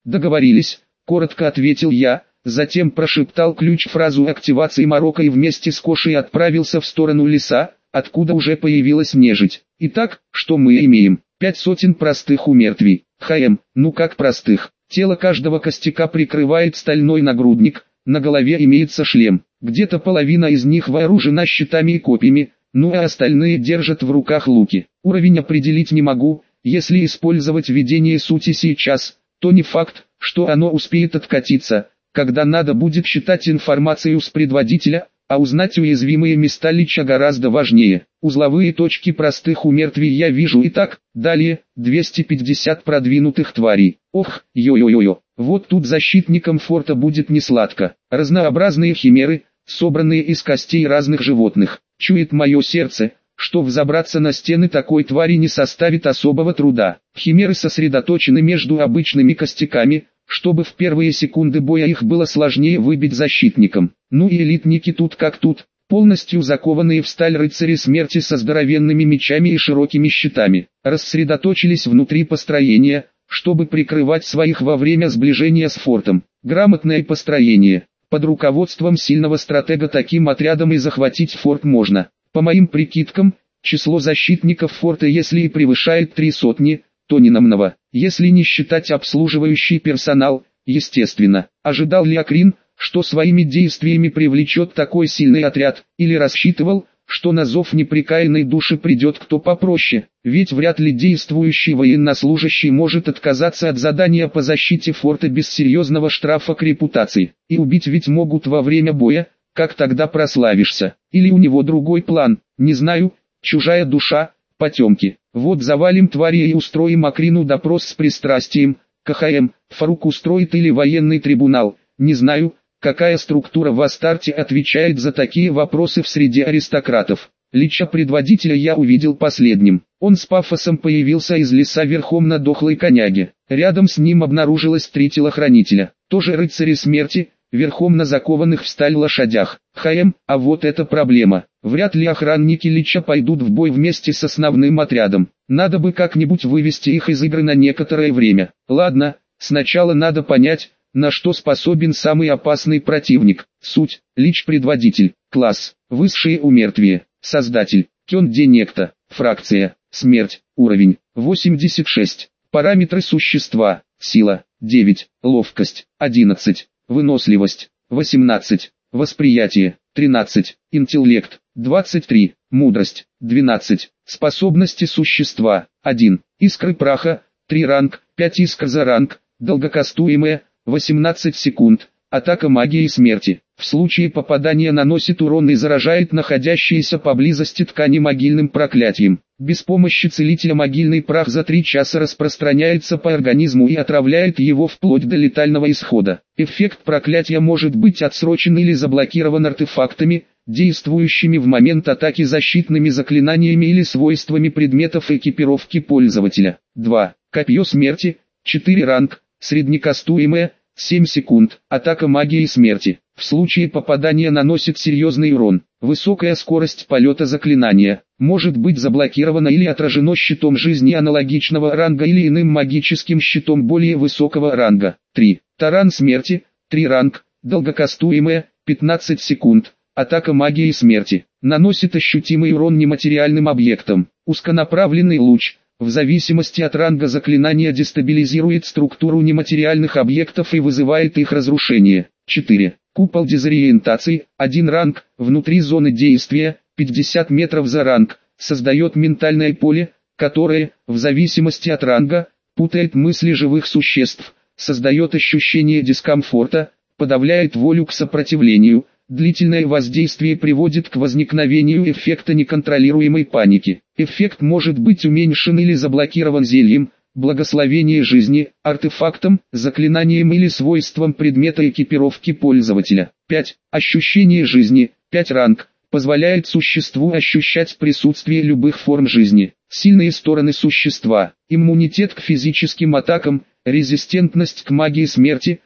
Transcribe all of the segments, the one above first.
Договорились, коротко ответил я, затем прошептал ключ-фразу активации Марокко и вместе с Кошей отправился в сторону леса, откуда уже появилась нежить. Итак, что мы имеем? 500 простых умертвий. Ну как простых? Тело каждого костяка прикрывает стальной нагрудник, на голове имеется шлем. Где-то половина из них вооружена щитами и копьями, ну а остальные держат в руках луки. Уровень определить не могу, если использовать видение сути сейчас, то не факт, что оно успеет откатиться, когда надо будет считать информацию с предводителя, а узнать уязвимые места Лича гораздо важнее. Узловые точки простых умертвий я вижу и так. Далее, 250 продвинутых тварей. Ох, йо-йо-йо-йо. Вот тут защитникам форта будет несладко. Разнообразные химеры, собранные из костей разных животных. Чует мое сердце, что взобраться на стены такой твари не составит особого труда. Химеры сосредоточены между обычными костяками, чтобы в первые секунды боя их было сложнее выбить защитникам. Ну и элитники тут как тут, полностью закованные в сталь рыцари смерти со здоровенными мечами и широкими щитами, рассредоточились внутри построения, чтобы прикрывать своих во время сближения с фортом. Грамотное построение. Под руководством сильного стратега таким отрядом и захватить форт можно. По моим прикидкам, число защитников форта если и превышает 300, то не намного, если не считать обслуживающий персонал, естественно. Ожидал ли Акрин, что своими действиями привлечет такой сильный отряд, или рассчитывал, что на зов непрекаянной души придет кто попроще, ведь вряд ли действующий военнослужащий может отказаться от задания по защите форта без серьезного штрафа к репутации, и убить ведь могут во время боя, как тогда прославишься, или у него другой план, не знаю, чужая душа, потемки. Вот завалим твари и устроим Акрину допрос с пристрастием, Фарук устроит или военный трибунал, не знаю, какая структура в Астарте отвечает за такие вопросы в среде аристократов. Лича предводителя я увидел последним. Он с пафосом появился из леса верхом на дохлой коняге. Рядом с ним обнаружилось 3 телохранителя, тоже рыцари смерти, верхом на закованных в сталь лошадях. А вот это проблема. Вряд ли охранники Лича пойдут в бой вместе с основным отрядом. Надо бы как-нибудь вывести их из игры на некоторое время. Ладно, сначала надо понять, на что способен самый опасный противник. Суть: Лич-предводитель. Класс: высшее умертвие. Создатель: Кёнде Некто. Фракция: смерть. Уровень: 86. Параметры существа: сила: 9, ловкость: 11, выносливость: 18, восприятие: 13, интеллект: 23, мудрость: 12, способности существа: 1, искры праха, 3 ранг, 5 искр за ранг, долгокастуемая, 18 секунд, атака магии смерти. В случае попадания наносит урон и заражает находящиеся поблизости ткани могильным проклятием. Без помощи целителя могильный прах за 3 часа распространяется по организму и отравляет его вплоть до летального исхода. Эффект проклятия может быть отсрочен или заблокирован артефактами, действующими в момент атаки защитными заклинаниями или свойствами предметов экипировки пользователя. 2. Копье смерти, 4 ранг, среднекастуемое, 7 секунд, атака магии смерти. В случае попадания наносит серьезный урон. Высокая скорость полета заклинания. Может быть заблокировано или отражено щитом жизни аналогичного ранга или иным магическим щитом более высокого ранга. 3. Таран смерти, 3 ранг, долгокастуемая, 15 секунд, атака магии смерти. Наносит ощутимый урон нематериальным объектам. Узконаправленный луч, в зависимости от ранга заклинания, дестабилизирует структуру нематериальных объектов и вызывает их разрушение. 4. Купол дезориентации, 1 ранг, внутри зоны действия, 50 метров за ранг, создает ментальное поле, которое, в зависимости от ранга, путает мысли живых существ, создает ощущение дискомфорта, подавляет волю к сопротивлению. Длительное воздействие приводит к возникновению эффекта неконтролируемой паники. Эффект может быть уменьшен или заблокирован зельем, благословение жизни, артефактом, заклинанием или свойством предмета экипировки пользователя. 5. Ощущение жизни, 5 ранг, позволяет существу ощущать присутствие любых форм жизни. Сильные стороны существа: иммунитет к физическим атакам, резистентность к магии смерти,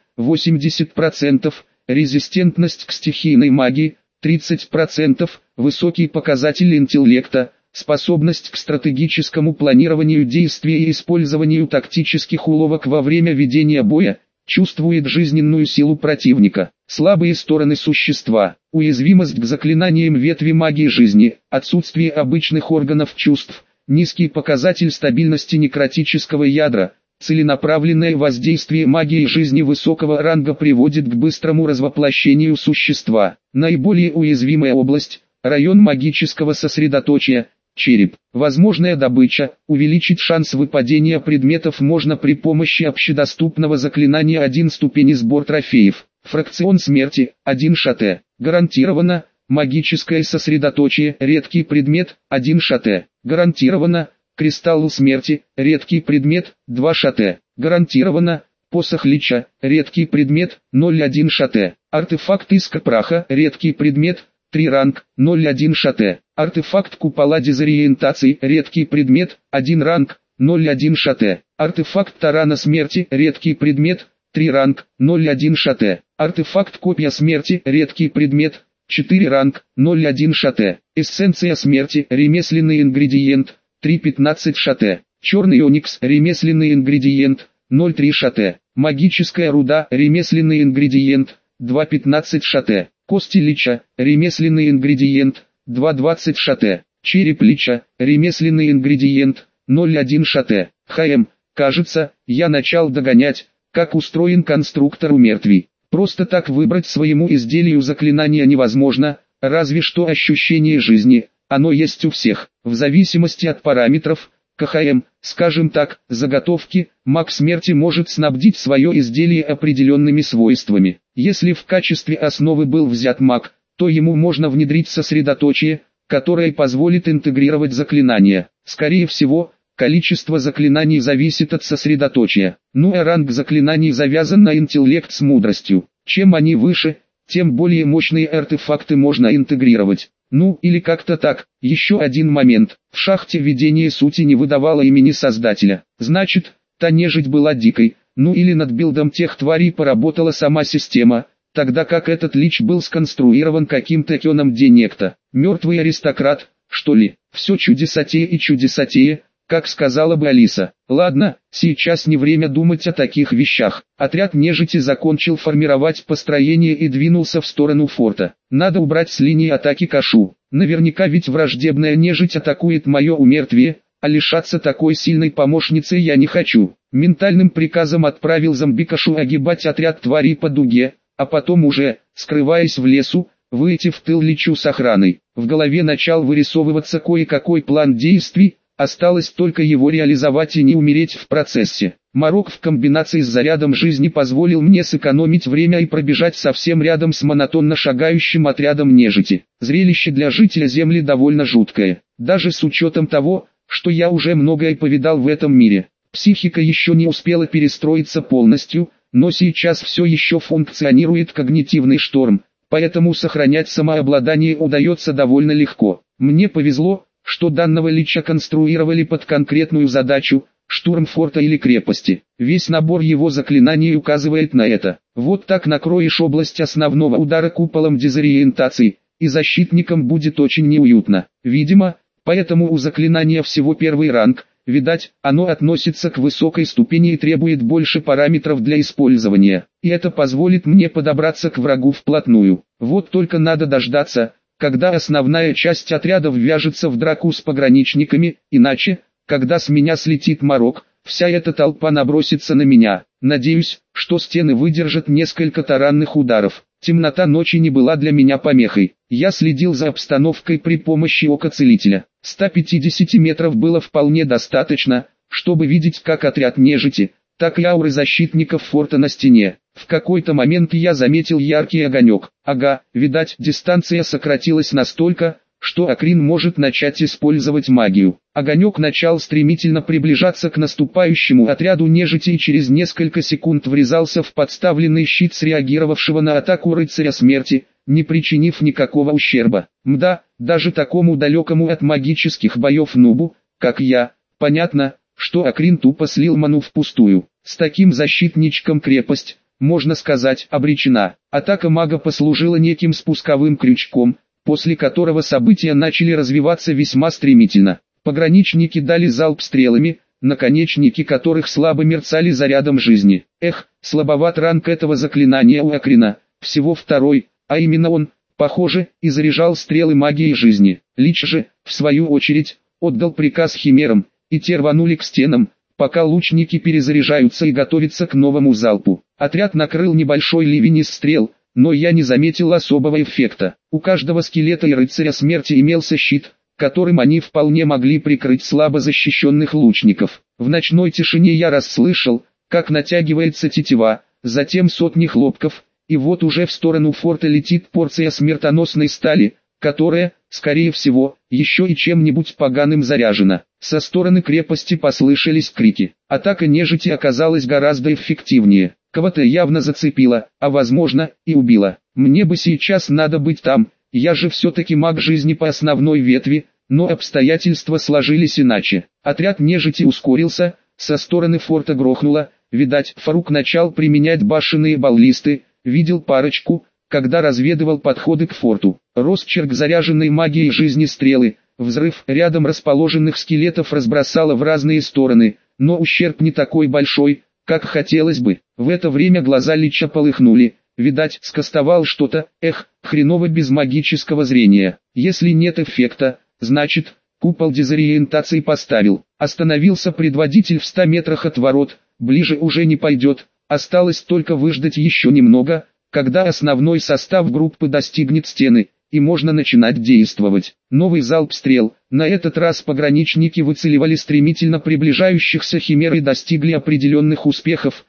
80%, резистентность к стихийной магии, 30%, высокий показатель интеллекта, способность к стратегическому планированию действий и использованию тактических уловок во время ведения боя, чувствует жизненную силу противника, слабые стороны существа, уязвимость к заклинаниям ветви магии жизни, отсутствие обычных органов чувств, низкий показатель стабильности некротического ядра. Целенаправленное воздействие магии жизни высокого ранга приводит к быстрому развоплощению существа. Наиболее уязвимая область – район магического сосредоточия, череп. Возможная добыча – увеличить шанс выпадения предметов можно при помощи общедоступного заклинания 1 ступени сбор трофеев. Фракцион смерти – 1 шате. Гарантированно. Магическое сосредоточие – редкий предмет – 1 шате. Гарантированно. Кристалл смерти, редкий предмет, 2 шате. Гарантированно. Посох лича, редкий предмет, 0,1 шате. Артефакт искра праха, редкий предмет, 3 ранг, 0,1 шате. Артефакт купола дезориентации, редкий предмет, 1 ранг, 0,1 шате. Артефакт тарана смерти, редкий предмет, 3 ранг, 0,1 шате. Артефакт копья смерти, редкий предмет, 4 ранг, 0,1 шате. Эссенция смерти, ремесленный ингредиент, 3,15 шате. Черный оникс, ремесленный ингредиент, 0,3 шате. Магическая руда, ремесленный ингредиент, 2,15 шате. Кости лича, ремесленный ингредиент, 2,20 шате. Череп лича, ремесленный ингредиент, 0,1 шате. Кажется, я начал догонять, как устроен конструктор у мертвей. Просто так выбрать своему изделию заклинание невозможно, разве что ощущение жизни. Оно есть у всех, в зависимости от параметров, скажем так, заготовки, маг смерти может снабдить свое изделие определенными свойствами. Если в качестве основы был взят маг, то ему можно внедрить сосредоточие, которое позволит интегрировать заклинания. Скорее всего, количество заклинаний зависит от сосредоточия. Ну а ранг заклинаний завязан на интеллект с мудростью. Чем они выше, тем более мощные артефакты можно интегрировать. Ну, или как-то так. Еще один момент. В шахте видение сути не выдавало имени создателя. Значит, та нежить была дикой. Ну или над билдом тех тварей поработала сама система, тогда как этот лич был сконструирован каким-то кеном денекто. Мертвый аристократ, что ли? Все чудесатее и чудесатее, как сказала бы Алиса. Ладно, сейчас не время думать о таких вещах. Отряд нежити закончил формировать построение и двинулся в сторону форта. Надо убрать с линии атаки Кашу. Наверняка ведь враждебная нежить атакует мое умертвие, а лишаться такой сильной помощницы я не хочу. Ментальным приказом отправил зомби-Кашу огибать отряд тварей по дуге, а потом уже, скрываясь в лесу, выйти в тыл личу с охраной. В голове начал вырисовываться кое-какой план действий. Осталось только его реализовать и не умереть в процессе. Марок в комбинации с зарядом жизни позволил мне сэкономить время и пробежать совсем рядом с монотонно шагающим отрядом нежити. Зрелище для жителя Земли довольно жуткое, даже с учетом того, что я уже многое повидал в этом мире. Психика еще не успела перестроиться полностью, но сейчас все еще функционирует когнитивный шторм, поэтому сохранять самообладание удается довольно легко. Мне повезло, что данного лича конструировали под конкретную задачу, штурм форта или крепости. Весь набор его заклинаний указывает на это. Вот так накроешь область основного удара куполом дезориентации, и защитникам будет очень неуютно. Видимо, поэтому у заклинания всего первый ранг, видать, оно относится к высокой ступени и требует больше параметров для использования. И это позволит мне подобраться к врагу вплотную. Вот только надо дождаться, когда основная часть отрядов ввяжется в драку с пограничниками, иначе, когда с меня слетит Марок, вся эта толпа набросится на меня. Надеюсь, что стены выдержат несколько таранных ударов. Темнота ночи не была для меня помехой. Я следил за обстановкой при помощи ока целителя. 150 метров было вполне достаточно, чтобы видеть как отряд нежити, так и ауры защитников форта на стене. В какой-то момент я заметил яркий огонек. Ага, видать, дистанция сократилась настолько, что Акрин может начать использовать магию. Огонек начал стремительно приближаться к наступающему отряду нежити и через несколько секунд врезался в подставленный щит среагировавшего на атаку рыцаря смерти, не причинив никакого ущерба. Мда, даже такому далекому от магических боев нубу, как я, понятно, что Акрин тупо слил ману впустую. С таким защитничком крепость, можно сказать, обречена. Атака мага послужила неким спусковым крючком, после которого события начали развиваться весьма стремительно. Пограничники дали залп стрелами, наконечники которых слабо мерцали зарядом жизни. Эх, слабоват ранг этого заклинания у Акрина, всего второй, а именно он, похоже, и заряжал стрелы магии жизни. Лич же, в свою очередь, отдал приказ химерам, и те рванули к стенам, пока лучники перезаряжаются и готовятся к новому залпу. Отряд накрыл небольшой ливень из стрел, но я не заметил особого эффекта. У каждого скелета и рыцаря смерти имелся щит, которым они вполне могли прикрыть слабо защищенных лучников. В ночной тишине я расслышал, как натягивается тетива, затем сотни хлопков, и вот уже в сторону форта летит порция смертоносной стали, которая, скорее всего, еще и чем-нибудь поганым заряжена. Со стороны крепости послышались крики. Атака нежити оказалась гораздо эффективнее. Кого-то явно зацепила, а возможно, и убила. Мне бы сейчас надо быть там, я же все-таки маг жизни по основной ветви, но обстоятельства сложились иначе. Отряд нежити ускорился, со стороны форта грохнуло, видать, Фарук начал применять башенные баллисты, видел парочку, когда разведывал подходы к форту. Росчерк заряженной магией жизни стрелы, взрыв рядом расположенных скелетов разбросало в разные стороны, но ущерб не такой большой, как хотелось бы. В это время глаза Лича полыхнули, видать, скостовал что-то, хреново без магического зрения. Если нет эффекта, значит, купол дезориентации поставил. Остановился предводитель в 100 метрах от ворот, ближе уже не пойдет, осталось только выждать еще немного, когда основной состав группы достигнет стены, и можно начинать действовать. Новый залп стрел, на этот раз пограничники выцеливали стремительно приближающихся химер и достигли определенных успехов,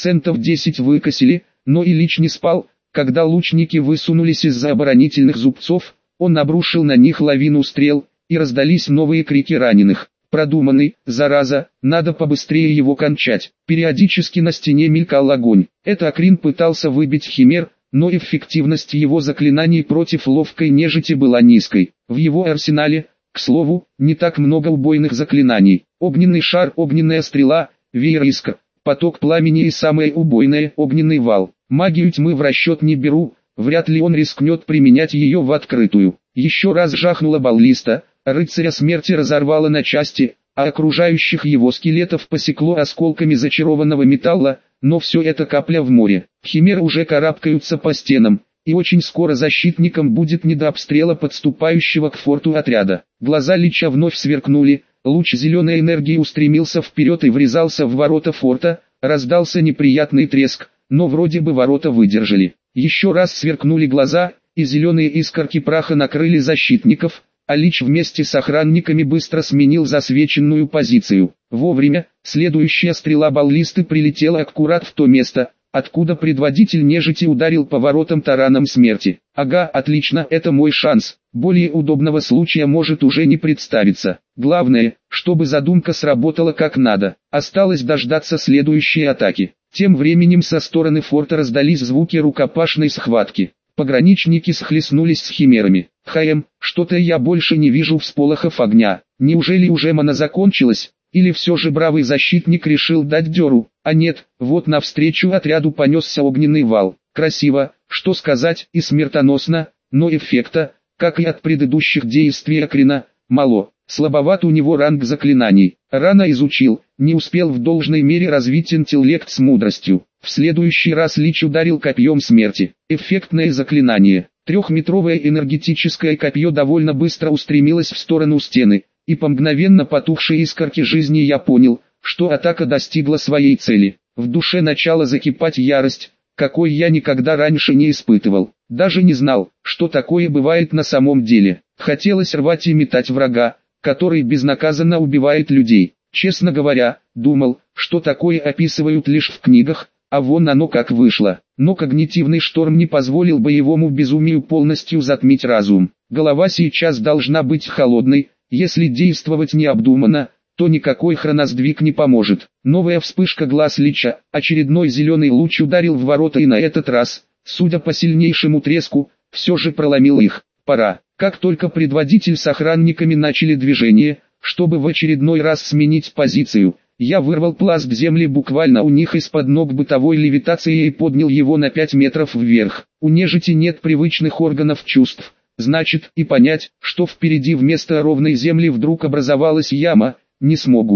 10% выкосили, но и Лич не спал, когда лучники высунулись из-за оборонительных зубцов, он обрушил на них лавину стрел, и раздались новые крики раненых. Продуманный, зараза, надо побыстрее его кончать. Периодически на стене мелькал огонь. Это Акрин пытался выбить химер, но эффективность его заклинаний против ловкой нежити была низкой. В его арсенале, к слову, не так много убойных заклинаний. Огненный шар, огненная стрела, веер искр, поток пламени и самое убойное, огненный вал. Магию тьмы в расчет не беру, вряд ли он рискнет применять ее в открытую. Еще раз жахнула баллиста, рыцаря смерти разорвало на части, а окружающих его скелетов посекло осколками зачарованного металла, но все это капля в море. Химеры уже карабкаются по стенам, и очень скоро защитникам будет не до обстрела подступающего к форту отряда. Глаза Лича вновь сверкнули, луч зеленой энергии устремился вперед и врезался в ворота форта, раздался неприятный треск, но вроде бы ворота выдержали. Еще раз сверкнули глаза, и зеленые искорки праха накрыли защитников, а Лич вместе с охранниками быстро сменил засвеченную позицию. Вовремя, следующая стрела баллисты прилетела аккурат в то место, откуда предводитель нежити ударил по воротам тараном смерти. Ага, отлично, это мой шанс, более удобного случая может уже не представиться. Главное, чтобы задумка сработала как надо. Осталось дождаться следующей атаки. Тем временем со стороны форта раздались звуки рукопашной схватки. Пограничники схлестнулись с химерами. Что-то я больше не вижу всполохов огня. Неужели уже мана закончилась? Или все же бравый защитник решил дать дёру? А нет, вот навстречу отряду понесся огненный вал. Красиво, что сказать, и смертоносно, но эффекта, как и от предыдущих действий Акрина, мало. Слабоват у него ранг заклинаний. Рано изучил, не успел в должной мере развить интеллект с мудростью. В следующий раз Лич ударил копьем смерти. Эффектное заклинание. Трехметровое энергетическое копье довольно быстро устремилось в сторону стены, и по мгновенно потухшей искорке жизни я понял, что атака достигла своей цели. В душе начала закипать ярость, какой я никогда раньше не испытывал. Даже не знал, что такое бывает на самом деле. Хотелось рвать и метать врага, который безнаказанно убивает людей. Честно говоря, думал, что такое описывают лишь в книгах, а вон оно как вышло. Но когнитивный шторм не позволил боевому безумию полностью затмить разум. Голова сейчас должна быть холодной, если действовать необдуманно, то никакой хроносдвиг не поможет. Новая вспышка глаз Лича, очередной зеленый луч ударил в ворота и на этот раз, судя по сильнейшему треску, все же проломил их. Пора. Как только предводитель с охранниками начали движение, чтобы в очередной раз сменить позицию, я вырвал пласт земли буквально у них из-под ног бытовой левитацией и поднял его на 5 метров вверх. У нежити нет привычных органов чувств, значит, и понять, что впереди вместо ровной земли вдруг образовалась яма, не смогут.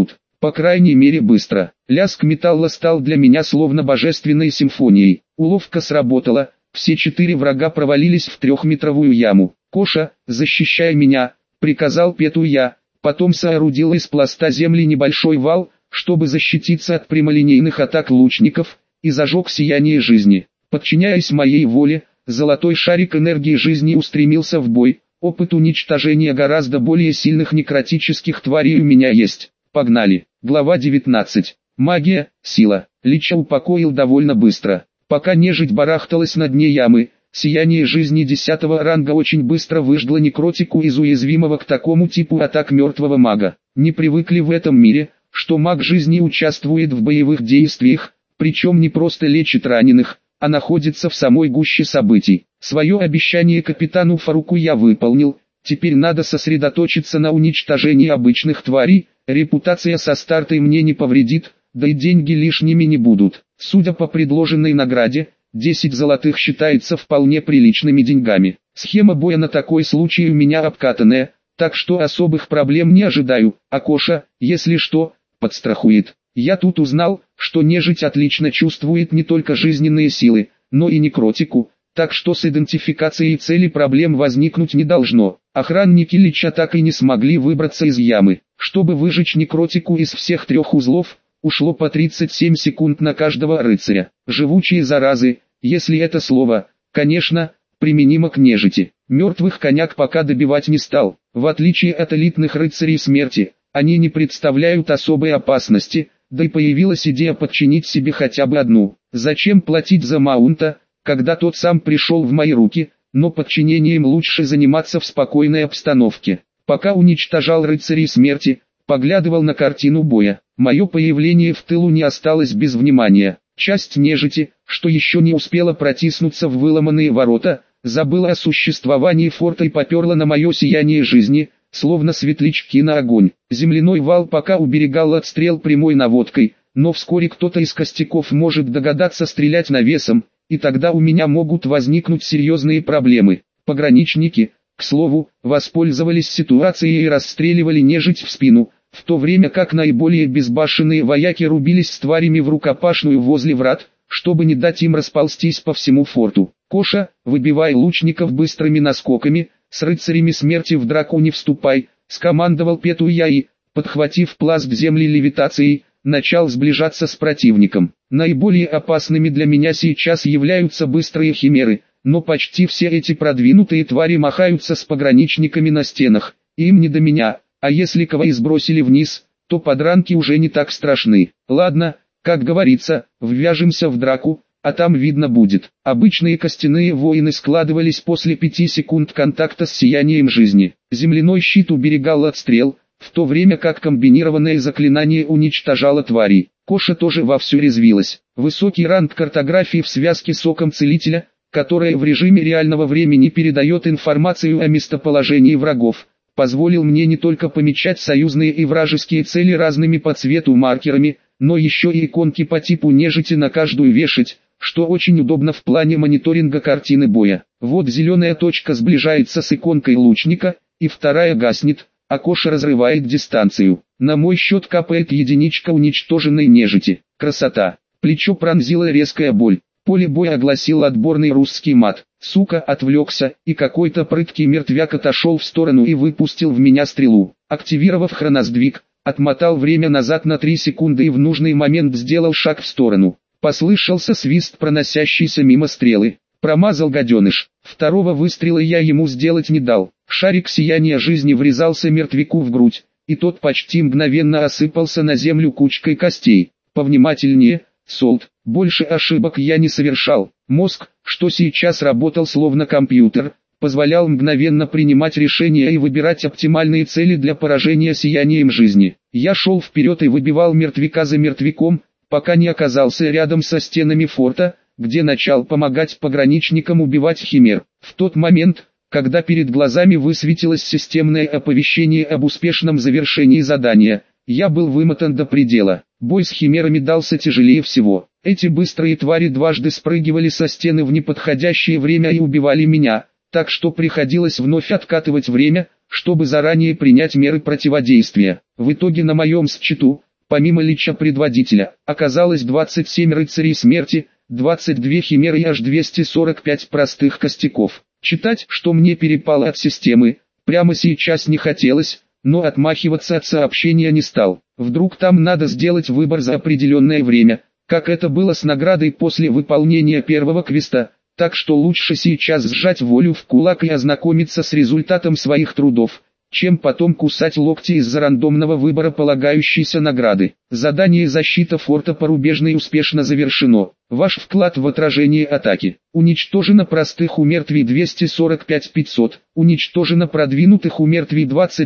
По крайней мере быстро. Лязг металла стал для меня словно божественной симфонией. Уловка сработала, все 4 врага провалились в 3-метровую яму. «Коша, защищай меня», — приказал Пету я, потом соорудил из пласта земли небольшой вал, чтобы защититься от прямолинейных атак лучников, и зажег сияние жизни. Подчиняясь моей воле, золотой шарик энергии жизни устремился в бой. Опыт уничтожения гораздо более сильных некротических тварей у меня есть. Погнали. Глава 19. Магия, сила. Лича упокоил довольно быстро. Пока нежить барахталась на дне ямы, сияние жизни 10-го ранга очень быстро выжгло некротику из уязвимого к такому типу атак мертвого мага. Не привыкли в этом мире, что маг жизни участвует в боевых действиях, причем не просто лечит раненых, а находится в самой гуще событий. Свое обещание капитану Фаруку я выполнил, теперь надо сосредоточиться на уничтожении обычных тварей, репутация со стартой мне не повредит, да и деньги лишними не будут. Судя по предложенной награде, 10 золотых считается вполне приличными деньгами. Схема боя на такой случай у меня обкатанная, так что особых проблем не ожидаю, а Коша, если что, подстрахует. Я тут узнал, что нежить отлично чувствует не только жизненные силы, но и некротику, так что с идентификацией цели проблем возникнуть не должно. Охранники Лича так и не смогли выбраться из ямы. Чтобы выжечь некротику из всех 3 узлов, ушло по 37 секунд на каждого рыцаря. Живучие заразы, если это слово, конечно, применимо к нежити. Мертвых коняк пока добивать не стал. В отличие от элитных рыцарей смерти, они не представляют особой опасности, да и появилась идея подчинить себе хотя бы одну. Зачем платить за маунта, когда тот сам пришел в мои руки, но подчинением лучше заниматься в спокойной обстановке. Пока уничтожал рыцарей смерти, поглядывал на картину боя. Мое появление в тылу не осталось без внимания. Часть нежити, что еще не успела протиснуться в выломанные ворота, забыла о существовании форта и поперла на мое сияние жизни, словно светлячки на огонь. Земляной вал пока уберегал от стрел прямой наводкой, но вскоре кто-то из костяков может догадаться стрелять навесом, и тогда у меня могут возникнуть серьезные проблемы. Пограничники, к слову, воспользовались ситуацией и расстреливали нежить в спину, в то время как наиболее безбашенные вояки рубились с тварями в рукопашную возле врат, чтобы не дать им расползтись по всему форту. «Коша, выбивай лучников быстрыми наскоками, с рыцарями смерти в драку не вступай», — скомандовал Пету я и, подхватив пласт земли левитацией, начал сближаться с противником. Наиболее опасными для меня сейчас являются быстрые химеры, но почти все эти продвинутые твари махаются с пограничниками на стенах, и им не до меня, а если кого и сбросили вниз, то подранки уже не так страшны. Ладно, как говорится, ввяжемся в драку, а там видно будет. Обычные костяные воины складывались после 5 секунд контакта с сиянием жизни. Земляной щит уберегал от стрел, в то время как комбинированное заклинание уничтожало тварей. Коша тоже вовсю резвилась. Высокий ранг картографии в связке с оком целителя, которая в режиме реального времени передает информацию о местоположении врагов, позволил мне не только помечать союзные и вражеские цели разными по цвету маркерами, но еще и иконки по типу нежити на каждую вешать, что очень удобно в плане мониторинга картины боя. Вот зеленая точка сближается с иконкой лучника, и вторая гаснет, а Коша разрывает дистанцию. На мой счет капает единичка уничтоженной нежити. Красота. Плечо пронзила резкая боль. Поле боя огласил отборный русский мат. Сука, отвлекся, и какой-то прыткий мертвяк отошел в сторону и выпустил в меня стрелу. Активировав хроносдвиг, отмотал время назад на 3 секунды и в нужный момент сделал шаг в сторону. Послышался свист проносящейся мимо стрелы. Промазал гаденыш. Второго выстрела я ему сделать не дал. Шарик сияния жизни врезался мертвяку в грудь, и тот почти мгновенно осыпался на землю кучкой костей. Повнимательнее, Солт. Больше ошибок я не совершал. Мозг, что сейчас работал словно компьютер, позволял мгновенно принимать решения и выбирать оптимальные цели для поражения сиянием жизни. Я шел вперед и выбивал мертвяка за мертвяком, пока не оказался рядом со стенами форта, где начал помогать пограничникам убивать химер. В тот момент, когда перед глазами высветилось системное оповещение об успешном завершении задания, я был вымотан до предела. Бой с химерами дался тяжелее всего. Эти быстрые твари дважды спрыгивали со стены в неподходящее время и убивали меня, так что приходилось вновь откатывать время, чтобы заранее принять меры противодействия. В итоге на моем счету, Помимо лича предводителя, оказалось 27 рыцарей смерти, 22 химеры и аж 245 простых костяков. Читать, что мне перепало от системы, прямо сейчас не хотелось, но отмахиваться от сообщения не стал. Вдруг там надо сделать выбор за определенное время, как это было с наградой после выполнения первого квеста, так что лучше сейчас сжать волю в кулак и ознакомиться с результатом своих трудов, чем потом кусать локти из-за рандомного выбора полагающейся награды. Задание «Защита форта Порубежный» успешно завершено. Ваш вклад в отражение атаки. Уничтожено простых умертвий 245-500, уничтожено продвинутых умертвий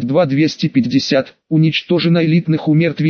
22-250, уничтожено элитных умертвий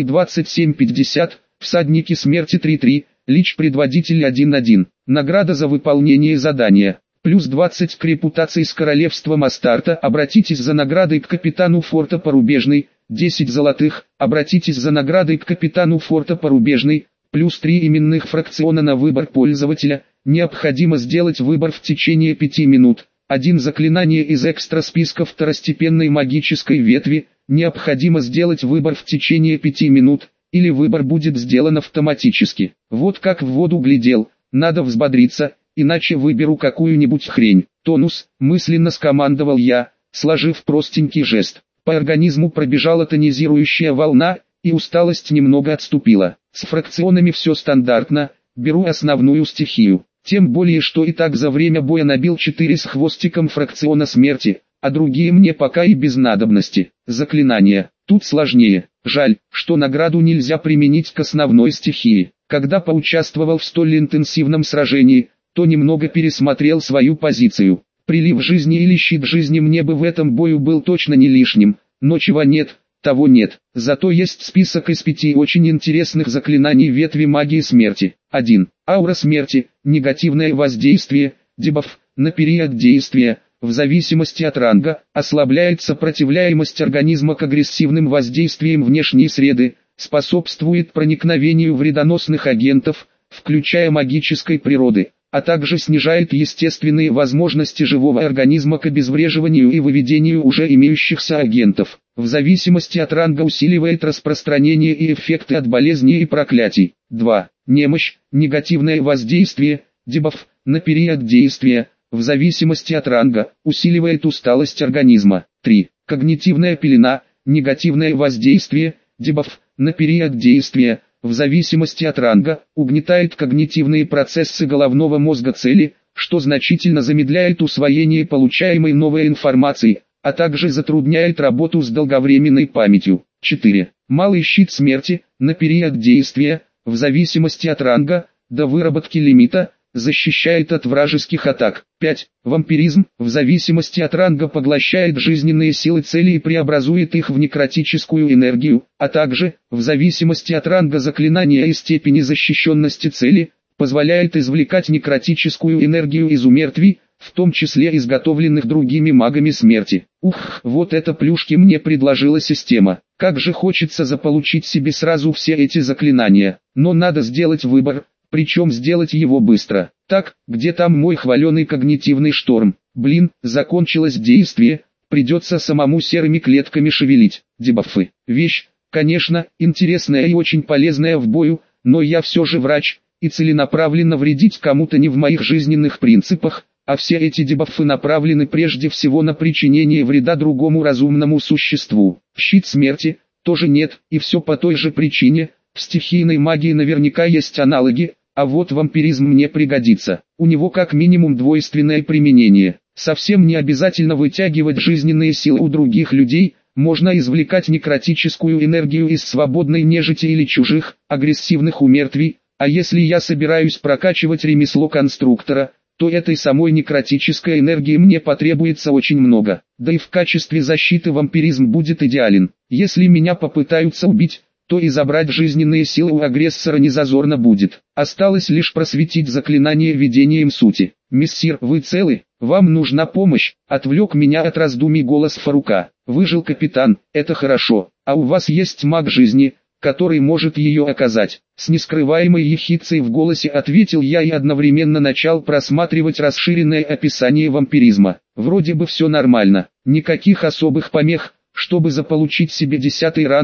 27-50, всадники смерти 3-3, лич предводитель 1-1. Награда за выполнение задания. Плюс 20 к репутации с королевством Астарта. Обратитесь за наградой к капитану форта Порубежный, 10 золотых. Обратитесь за наградой к капитану форта Порубежный, плюс 3 именных фракциона на выбор пользователя. Необходимо сделать выбор в течение 5 минут. 1 заклинание из экстра списка второстепенной магической ветви. Необходимо сделать выбор в течение 5 минут, или выбор будет сделан автоматически. Вот как в воду глядел, надо взбодриться, иначе выберу какую-нибудь хрень. Тонус, мысленно скомандовал я, сложив простенький жест. По организму пробежала тонизирующая волна, и усталость немного отступила. С фракционами все стандартно, беру основную стихию. Тем более, что и так за время боя набил 4 с хвостиком фракциона смерти, а другие мне пока и без надобности. Заклинания. Тут сложнее. Жаль, что награду нельзя применить к основной стихии. Когда поучаствовал в столь интенсивном сражении, то немного пересмотрел свою позицию. Прилив жизни или щит жизни мне бы в этом бою был точно не лишним, но чего нет, того нет. Зато есть список из 5 очень интересных заклинаний ветви магии смерти. 1. Аура смерти, негативное воздействие, дебаф, на период действия, в зависимости от ранга, ослабляет сопротивляемость организма к агрессивным воздействиям внешней среды, способствует проникновению вредоносных агентов, включая магической природы, а также снижает естественные возможности живого организма к обезвреживанию и выведению уже имеющихся агентов. В зависимости от ранга усиливает распространение и эффекты от болезней и проклятий. 2. Немощь, негативное воздействие, дебаф, на период действия, в зависимости от ранга, усиливает усталость организма. 3. Когнитивная пелена, негативное воздействие, дебаф, на период действия, в зависимости от ранга, угнетает когнитивные процессы головного мозга цели, что значительно замедляет усвоение получаемой новой информации, а также затрудняет работу с долговременной памятью. 4. Малый щит смерти, на период действия, в зависимости от ранга, до выработки лимита, защищает от вражеских атак. 5. Вампиризм, в зависимости от ранга поглощает жизненные силы цели и преобразует их в некротическую энергию, а также, в зависимости от ранга заклинания и степени защищенности цели, позволяет извлекать некротическую энергию из умертвий, в том числе изготовленных другими магами смерти. Ух, вот это плюшки мне предложила система. Как же хочется заполучить себе сразу все эти заклинания, но надо сделать выбор. Причем сделать его быстро. Так, где там мой хваленый когнитивный шторм? Блин, закончилось действие, придется самому серыми клетками шевелить. Дебафы. Вещь, конечно, интересная и очень полезная в бою, но я все же врач, и целенаправленно вредить кому-то не в моих жизненных принципах, а все эти дебафы направлены прежде всего на причинение вреда другому разумному существу. Щит смерти, тоже нет, и все по той же причине. В стихийной магии наверняка есть аналоги, а вот вампиризм мне пригодится. У него как минимум двойственное применение. Совсем не обязательно вытягивать жизненные силы у других людей, можно извлекать некротическую энергию из свободной нежити или чужих, агрессивных умертвий, а если я собираюсь прокачивать ремесло конструктора, то этой самой некротической энергии мне потребуется очень много. Да и в качестве защиты вампиризм будет идеален. Если меня попытаются убить, то и забрать жизненные силы у агрессора не зазорно будет. Осталось лишь просветить заклинание видением сути. «Мессир, вы целы? Вам нужна помощь?» Отвлек меня от раздумий голос Фарука. «Выжил капитан, это хорошо. А у вас есть маг жизни, который может ее оказать?» С нескрываемой ехидцей в голосе ответил я и одновременно начал просматривать расширенное описание вампиризма. Вроде бы все нормально, никаких особых помех, чтобы заполучить себе 10-й ранг,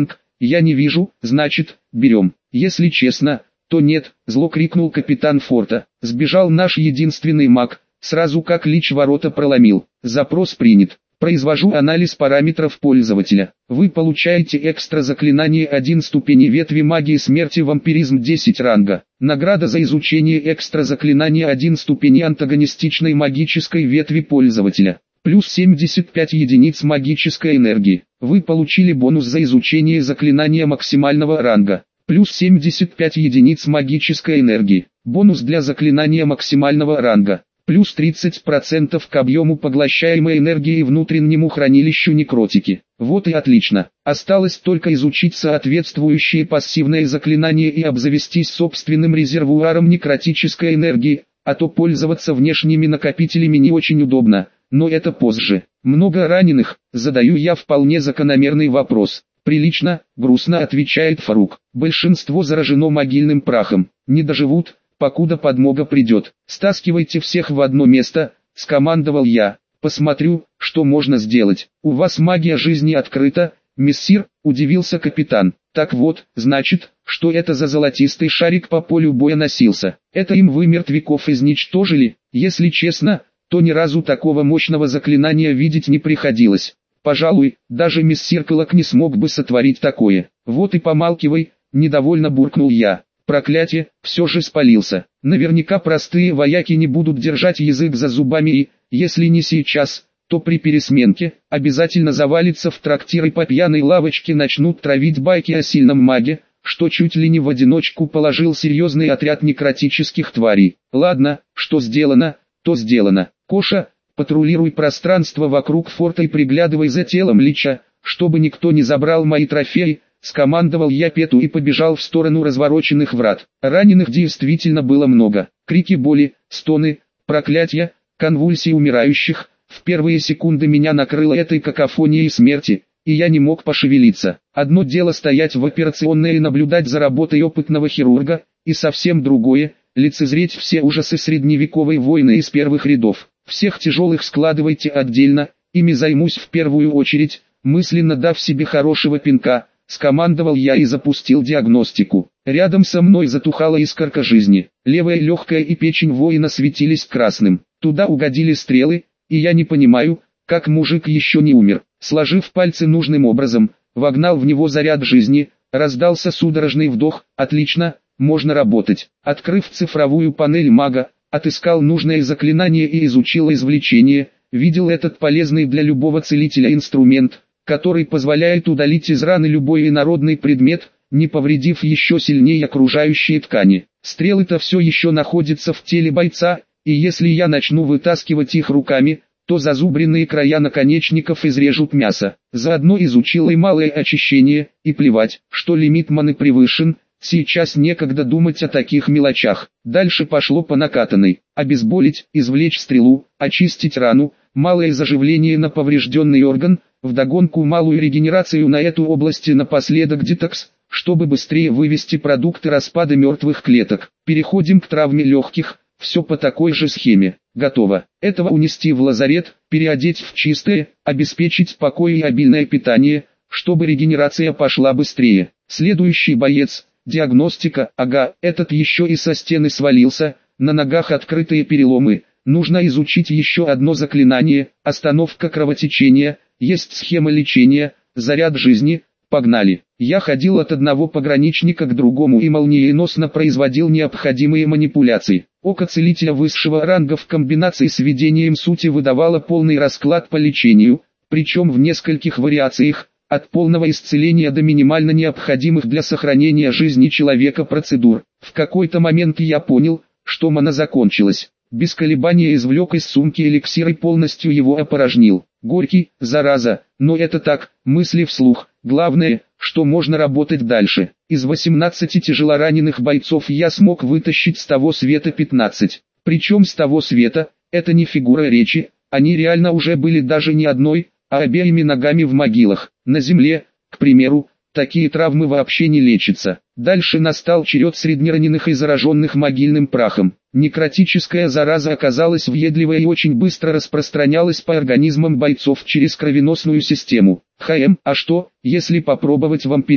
Я не вижу, значит, берем. Если честно, то нет, зло крикнул капитан форта. Сбежал наш единственный маг, сразу как лич ворота проломил. Запрос принят. Произвожу анализ параметров пользователя. Вы получаете экстра заклинание 1 ступени ветви магии смерти вампиризм 10 ранга. Награда за изучение экстра заклинания 1 ступени антагонистичной магической ветви пользователя. Плюс 75 единиц магической энергии. Вы получили бонус за изучение заклинания максимального ранга. Плюс 75 единиц магической энергии. Бонус для заклинания максимального ранга. Плюс 30% к объему поглощаемой энергии и внутреннему хранилищу некротики. Вот и отлично. Осталось только изучить соответствующие пассивные заклинания и обзавестись собственным резервуаром некротической энергии, а то пользоваться внешними накопителями не очень удобно, но это позже. Много раненых, задаю я вполне закономерный вопрос. Прилично, грустно отвечает Фарук. Большинство заражено могильным прахом, не доживут, покуда подмога придет. Стаскивайте всех в одно место, скомандовал я. Посмотрю, что можно сделать. У вас магия жизни открыта, мессир, удивился капитан. Так вот, значит, что это за золотистый шарик по полю боя носился? Это им вы мертвяков изничтожили? Если честно, то ни разу такого мощного заклинания видеть не приходилось. Пожалуй, даже мессир Клок не смог бы сотворить такое. Вот и помалкивай, недовольно буркнул я. Проклятие, все же спалился. Наверняка простые вояки не будут держать язык за зубами и, если не сейчас, то при пересменке, обязательно завалится в трактир и по пьяной лавочке начнут травить байки о сильном маге, что чуть ли не в одиночку положил серьезный отряд некротических тварей. Ладно, что сделано, то сделано. Коша, патрулируй пространство вокруг форта и приглядывай за телом лича, чтобы никто не забрал мои трофеи. Скомандовал я Пету и побежал в сторону развороченных врат. Раненых действительно было много. Крики боли, стоны, проклятия, конвульсии умирающих. В первые секунды меня накрыло этой какофонией смерти, и я не мог пошевелиться. Одно дело стоять в операционной и наблюдать за работой опытного хирурга, и совсем другое – лицезреть все ужасы средневековой войны из первых рядов. Всех тяжелых складывайте отдельно, ими займусь в первую очередь, мысленно дав себе хорошего пинка. Скомандовал я и запустил диагностику. Рядом со мной затухала искорка жизни. Левая легкая и печень воина светились красным. Туда угодили стрелы, и я не понимаю, как мужик еще не умер. Сложив пальцы нужным образом, вогнал в него заряд жизни, раздался судорожный вдох. Отлично, можно работать. Открыв цифровую панель мага, отыскал нужное заклинание и изучил извлечение. Видел этот полезный для любого целителя инструмент, который позволяет удалить из раны любой инородный предмет, не повредив еще сильнее окружающие ткани. Стрелы-то все еще находятся в теле бойца, и если я начну вытаскивать их руками, то зазубренные края наконечников изрежут мясо. Заодно изучил и малое очищение, и плевать, что лимит маны превышен, сейчас некогда думать о таких мелочах. Дальше пошло по накатанной. Обезболить, извлечь стрелу, очистить рану, малое заживление на поврежденный орган, вдогонку малую регенерацию на эту область и напоследок детокс, чтобы быстрее вывести продукты распада мертвых клеток. Переходим к травме легких, все по такой же схеме. Готово. Этого унести в лазарет, переодеть в чистое, обеспечить покой и обильное питание, чтобы регенерация пошла быстрее. Следующий боец, диагностика, ага, этот еще и со стены свалился, на ногах открытые переломы. Нужно изучить еще одно заклинание, остановка кровотечения. Есть схема лечения, заряд жизни, погнали. Я ходил от одного пограничника к другому и молниеносно производил необходимые манипуляции. Око целителя высшего ранга в комбинации с видением сути выдавало полный расклад по лечению, причем в нескольких вариациях, от полного исцеления до минимально необходимых для сохранения жизни человека процедур. В какой-то момент я понял, что мана закончилась. Без колебания извлек из сумки эликсир и полностью его опорожнил. Горький, зараза, но это так, мысли вслух. Главное, что можно работать дальше. Из 18 тяжелораненых бойцов я смог вытащить с того света 15. Причем с того света, это не фигура речи, они реально уже были даже не одной, а обеими ногами в могилах. На земле, к примеру, такие травмы вообще не лечатся. Дальше настал черед среднераненых и зараженных могильным прахом. Некротическая зараза оказалась въедливой и очень быстро распространялась по организмам бойцов через кровеносную систему. А что, если попробовать вампиризм?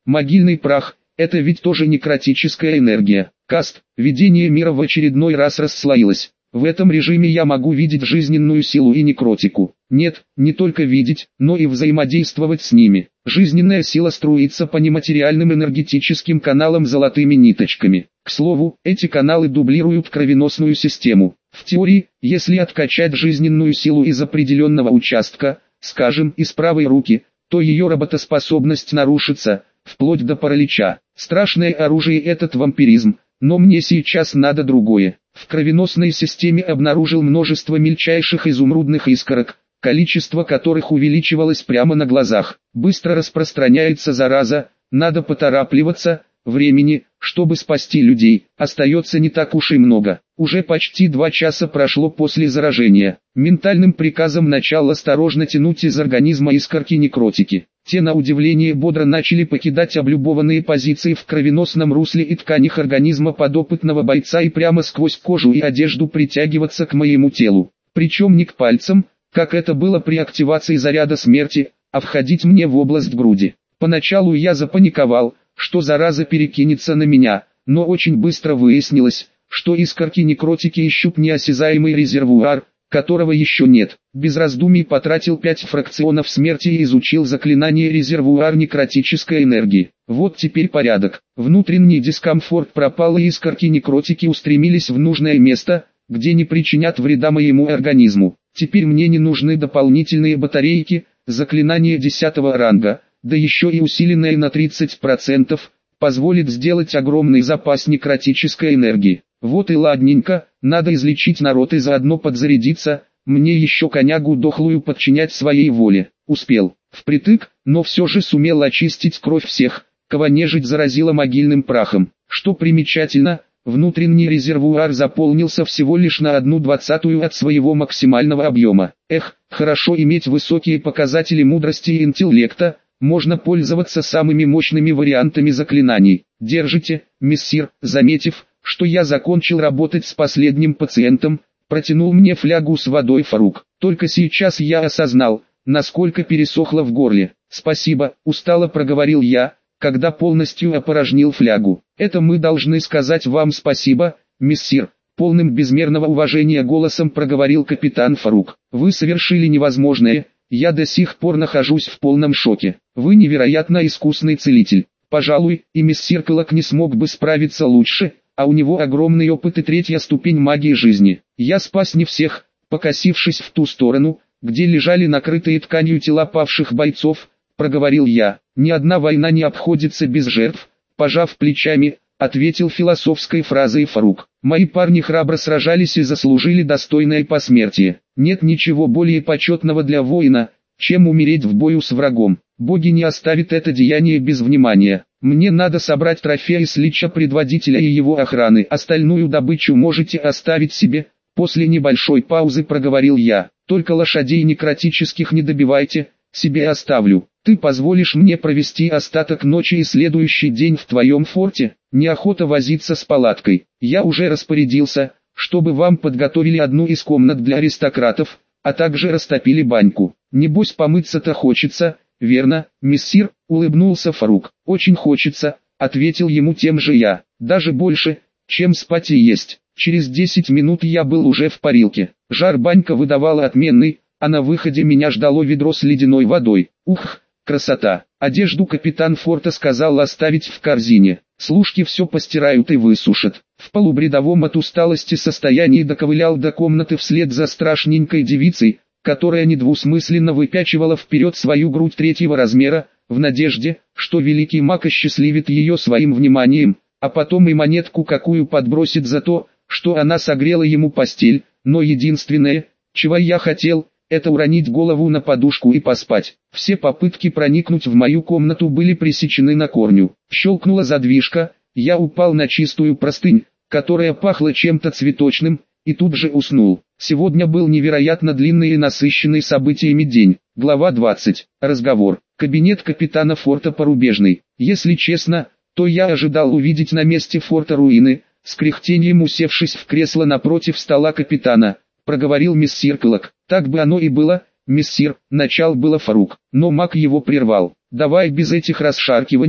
Могильный прах – это ведь тоже некротическая энергия. Каст, видение мира в очередной раз расслоилось. В этом режиме я могу видеть жизненную силу и некротику. Нет, не только видеть, но и взаимодействовать с ними. Жизненная сила струится по нематериальным энергетическим каналам золотыми ниточками. К слову, эти каналы дублируют кровеносную систему. В теории, если откачать жизненную силу из определенного участка, скажем, из правой руки, то ее работоспособность нарушится, вплоть до паралича. Страшное оружие этот вампиризм, но мне сейчас надо другое. В кровеносной системе обнаружил множество мельчайших изумрудных искорок, количество которых увеличивалось прямо на глазах. Быстро распространяется зараза, надо поторапливаться, времени, чтобы спасти людей, остается не так уж и много. Уже почти 2 часа прошло после заражения. Ментальным приказом начал осторожно тянуть из организма искорки некротики. Те на удивление бодро начали покидать облюбованные позиции в кровеносном русле и тканях организма подопытного бойца и прямо сквозь кожу и одежду притягиваться к моему телу. Причем не к пальцам, как это было при активации заряда смерти, а входить мне в область груди. Поначалу я запаниковал, что зараза перекинется на меня, но очень быстро выяснилось, что искорки некротики ищут неосязаемый резервуар, которого еще нет. Без раздумий потратил 5 фракционов смерти и изучил заклинание резервуар некротической энергии. Вот теперь порядок. Внутренний дискомфорт пропал и искорки некротики устремились в нужное место, где не причинят вреда моему организму. Теперь мне не нужны дополнительные батарейки, заклинание 10-го ранга, да еще и усиленное на 30%, позволит сделать огромный запас некротической энергии. Вот и ладненько, надо излечить народ и заодно подзарядиться, мне еще конягу дохлую подчинять своей воле. Успел, впритык, но все же сумел очистить кровь всех, кого нежить заразила могильным прахом. Что примечательно, внутренний резервуар заполнился всего лишь на 1/20 от своего максимального объема. Эх, хорошо иметь высокие показатели мудрости и интеллекта, можно пользоваться самыми мощными вариантами заклинаний. Держите, мессир, заметив, что я закончил работать с последним пациентом, протянул мне флягу с водой Фарук. Только сейчас я осознал, насколько пересохло в горле. «Спасибо», — устало проговорил я, когда полностью опорожнил флягу. «Это мы должны сказать вам спасибо, мессир», — полным безмерного уважения голосом проговорил капитан Фарук. «Вы совершили невозможное, я до сих пор нахожусь в полном шоке. Вы невероятно искусный целитель. Пожалуй, и мессир Клок не смог бы справиться лучше, а у него огромный опыт и 3-я ступень магии жизни. Я спас не всех», покосившись в ту сторону, где лежали накрытые тканью тела павших бойцов, проговорил я. «Ни одна война не обходится без жертв», пожав плечами, ответил философской фразой Фарук. «Мои парни храбро сражались и заслужили достойное посмертие. Нет ничего более почетного для воина, чем умереть в бою с врагом. Боги не оставят это деяние без внимания. Мне надо собрать трофеи с лича предводителя и его охраны. Остальную добычу можете оставить себе», после небольшой паузы проговорил я. «Только лошадей некротических не добивайте, себе оставлю. Ты позволишь мне провести остаток ночи и следующий день в твоем форте? Неохота возиться с палаткой. Я уже распорядился, чтобы вам подготовили одну из комнат для аристократов, а также растопили баньку. Небось помыться-то хочется, верно, мессир?» улыбнулся Фарук. «Очень хочется», ответил ему тем же я. «Даже больше, чем спать и есть». Через 10 минут я был уже в парилке. Жар банька выдавала отменный, а на выходе меня ждало ведро с ледяной водой. Ух, красота! Одежду капитан форта сказал оставить в корзине. Служки все постирают и высушат. В полубредовом от усталости состоянии доковылял до комнаты вслед за страшненькой девицей, которая недвусмысленно выпячивала вперед свою грудь 3-го размера, в надежде, что великий маг осчастливит ее своим вниманием, а потом и монетку какую подбросит за то, что она согрела ему постель. Но единственное, чего я хотел, это уронить голову на подушку и поспать. Все попытки проникнуть в мою комнату были пресечены на корню. Щелкнула задвижка, я упал на чистую простынь, которая пахла чем-то цветочным, и тут же уснул. Сегодня был невероятно длинный и насыщенный событиями день. Глава 20. Разговор. Кабинет капитана форта Порубежный. Если честно, то я ожидал увидеть на месте форта руины. С кряхтением усевшись в кресло напротив стола капитана, проговорил мессир Клок. «Так бы оно и было, мессир», начал было Фарук, но маг его прервал. «Давай без этих расшаркиваний»,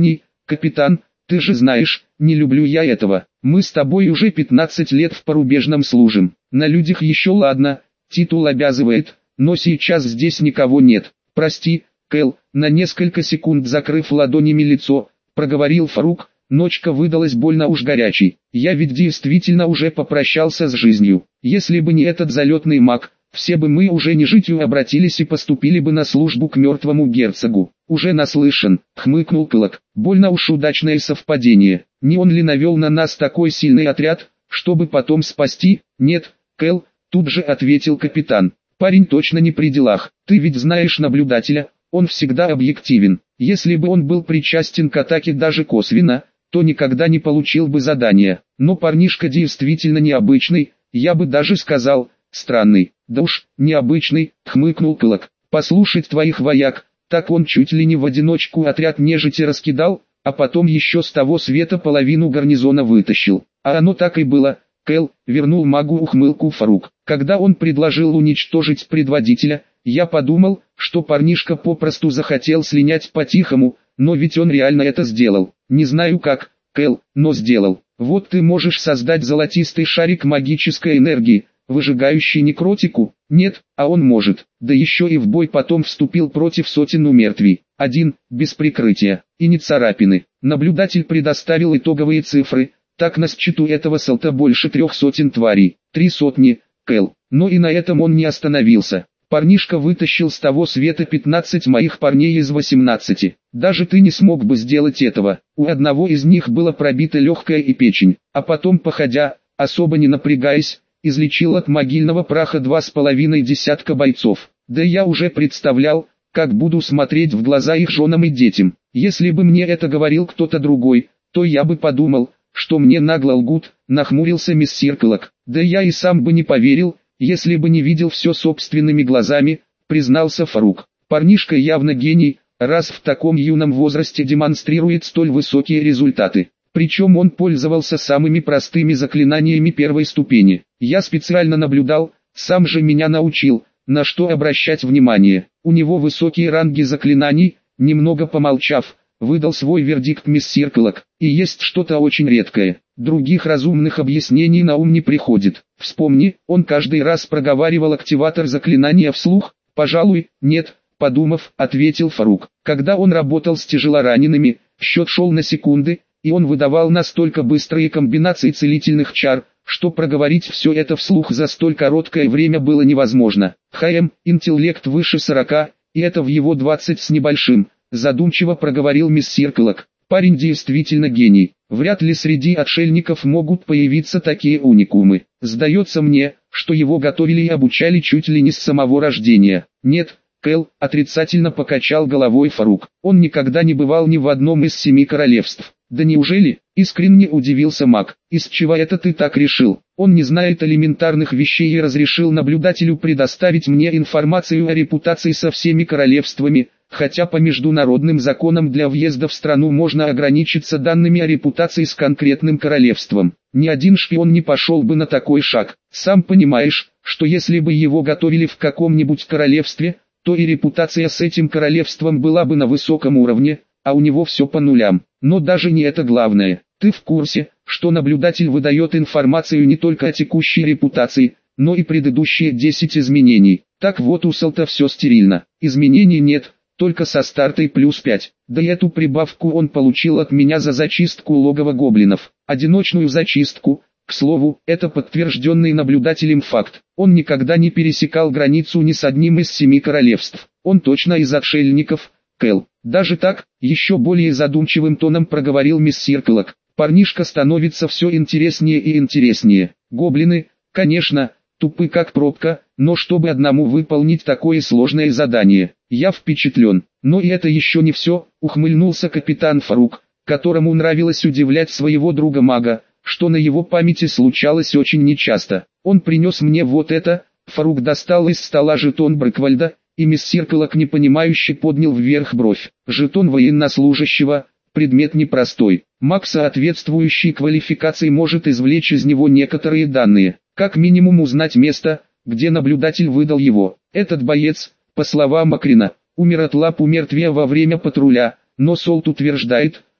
Капитан, ты же знаешь, не люблю я этого. Мы с тобой уже 15 лет в порубежном служим. На людях еще ладно, титул обязывает, но сейчас здесь никого нет. Прости, Кэл, на несколько секунд закрыв ладонями лицо, проговорил Фарук. Ночка выдалась больно уж горячей. Я ведь действительно уже попрощался с жизнью. Если бы не этот залетный маг, все бы мы уже не житью обратились и поступили бы на службу к мертвому герцогу. Уже наслышан, хмыкнул Клок. Больно уж удачное совпадение. Не он ли навел на нас такой сильный отряд, чтобы потом спасти? Нет, Кэл, тут же ответил капитан. Парень точно не при делах. Ты ведь знаешь наблюдателя, он всегда объективен. Если бы он был причастен к атаке даже косвенно, то никогда не получил бы задания. Но парнишка действительно необычный, я бы даже сказал, странный. Да уж, необычный, хмыкнул Клок. Послушать твоих вояк, так он чуть ли не в одиночку отряд нежити раскидал, а потом еще с того света половину гарнизона вытащил. А оно так и было. Кэл, вернул магу ухмылку Фарук. Когда он предложил уничтожить предводителя, я подумал, что парнишка попросту захотел слинять по-тихому, но ведь он реально это сделал. Не знаю как, Кэл, но сделал. Вот ты можешь создать золотистый шарик магической энергии, выжигающий некротику? Нет, а он может. Да еще и в бой потом вступил против сотен умертвий. Один, без прикрытия, и не царапины. Наблюдатель предоставил итоговые цифры. Так на счету этого солта больше 300 тварей. 300, Кэл. Но и на этом он не остановился. Парнишка вытащил с того света 15 моих парней из 18. Даже ты не смог бы сделать этого. У одного из них было пробито легкое и печень. А потом, походя, особо не напрягаясь, излечил от могильного праха 2,5 десятка бойцов. Да я уже представлял, как буду смотреть в глаза их женам и детям. Если бы мне это говорил кто-то другой, то я бы подумал, что мне нагло лгут, нахмурился мессир Клок. Да я и сам бы не поверил, если бы не видел все собственными глазами, признался Фарук. Парнишка явно гений, раз в таком юном возрасте демонстрирует столь высокие результаты. Причем он пользовался самыми простыми заклинаниями первой ступени. Я специально наблюдал, сам же меня научил, на что обращать внимание. У него высокие ранги заклинаний, немного помолчав, выдал свой вердикт мессир Клок. И есть что-то очень редкое. Других разумных объяснений на ум не приходит. Вспомни, он каждый раз проговаривал активатор заклинания вслух. Пожалуй, нет, подумав, ответил Фарук. Когда он работал с тяжелоранеными, счет шел на секунды, и он выдавал настолько быстрые комбинации целительных чар, что проговорить все это вслух за столь короткое время было невозможно. Интеллект выше 40, и это в его 20 с небольшим, задумчиво проговорил мессир Клок. Парень действительно гений. Вряд ли среди отшельников могут появиться такие уникумы. Сдается мне, что его готовили и обучали чуть ли не с самого рождения. Нет, Кэл, отрицательно покачал головой Фарук. Он никогда не бывал ни в одном из 7 королевств. Да неужели? Искренне удивился маг. Из чего это ты так решил? Он не знает элементарных вещей и разрешил наблюдателю предоставить мне информацию о репутации со всеми королевствами, хотя по международным законам для въезда в страну можно ограничиться данными о репутации с конкретным королевством. Ни один шпион не пошел бы на такой шаг. Сам понимаешь, что если бы его готовили в каком-нибудь королевстве, то и репутация с этим королевством была бы на высоком уровне, а у него все по нулям. Но даже не это главное. Ты в курсе, что наблюдатель выдает информацию не только о текущей репутации, но и предыдущие 10 изменений. Так вот у Салта все стерильно. Изменений нет, только со стартой плюс 5. Да и эту прибавку он получил от меня за зачистку логова гоблинов. Одиночную зачистку. К слову, это подтвержденный наблюдателем факт. Он никогда не пересекал границу ни с одним из 7 королевств. Он точно из отшельников, Кэл. Даже так, еще более задумчивым тоном проговорил мессир Клок. Парнишка становится все интереснее и интереснее. Гоблины, конечно, тупы как пробка, но чтобы одному выполнить такое сложное задание, я впечатлен. Но и это еще не все, ухмыльнулся капитан Фарук, которому нравилось удивлять своего друга-мага, что на его памяти случалось очень нечасто. Он принес мне вот это. Фарук достал из стола жетон Бреквальда, и мессир Клок непонимающе поднял вверх бровь. Жетон военнослужащего, предмет непростой. Маг соответствующей квалификации может извлечь из него некоторые данные, как минимум узнать место, где наблюдатель выдал его. Этот боец, по словам Макрина, умер от лап умертвия во время патруля, но Солт утверждает,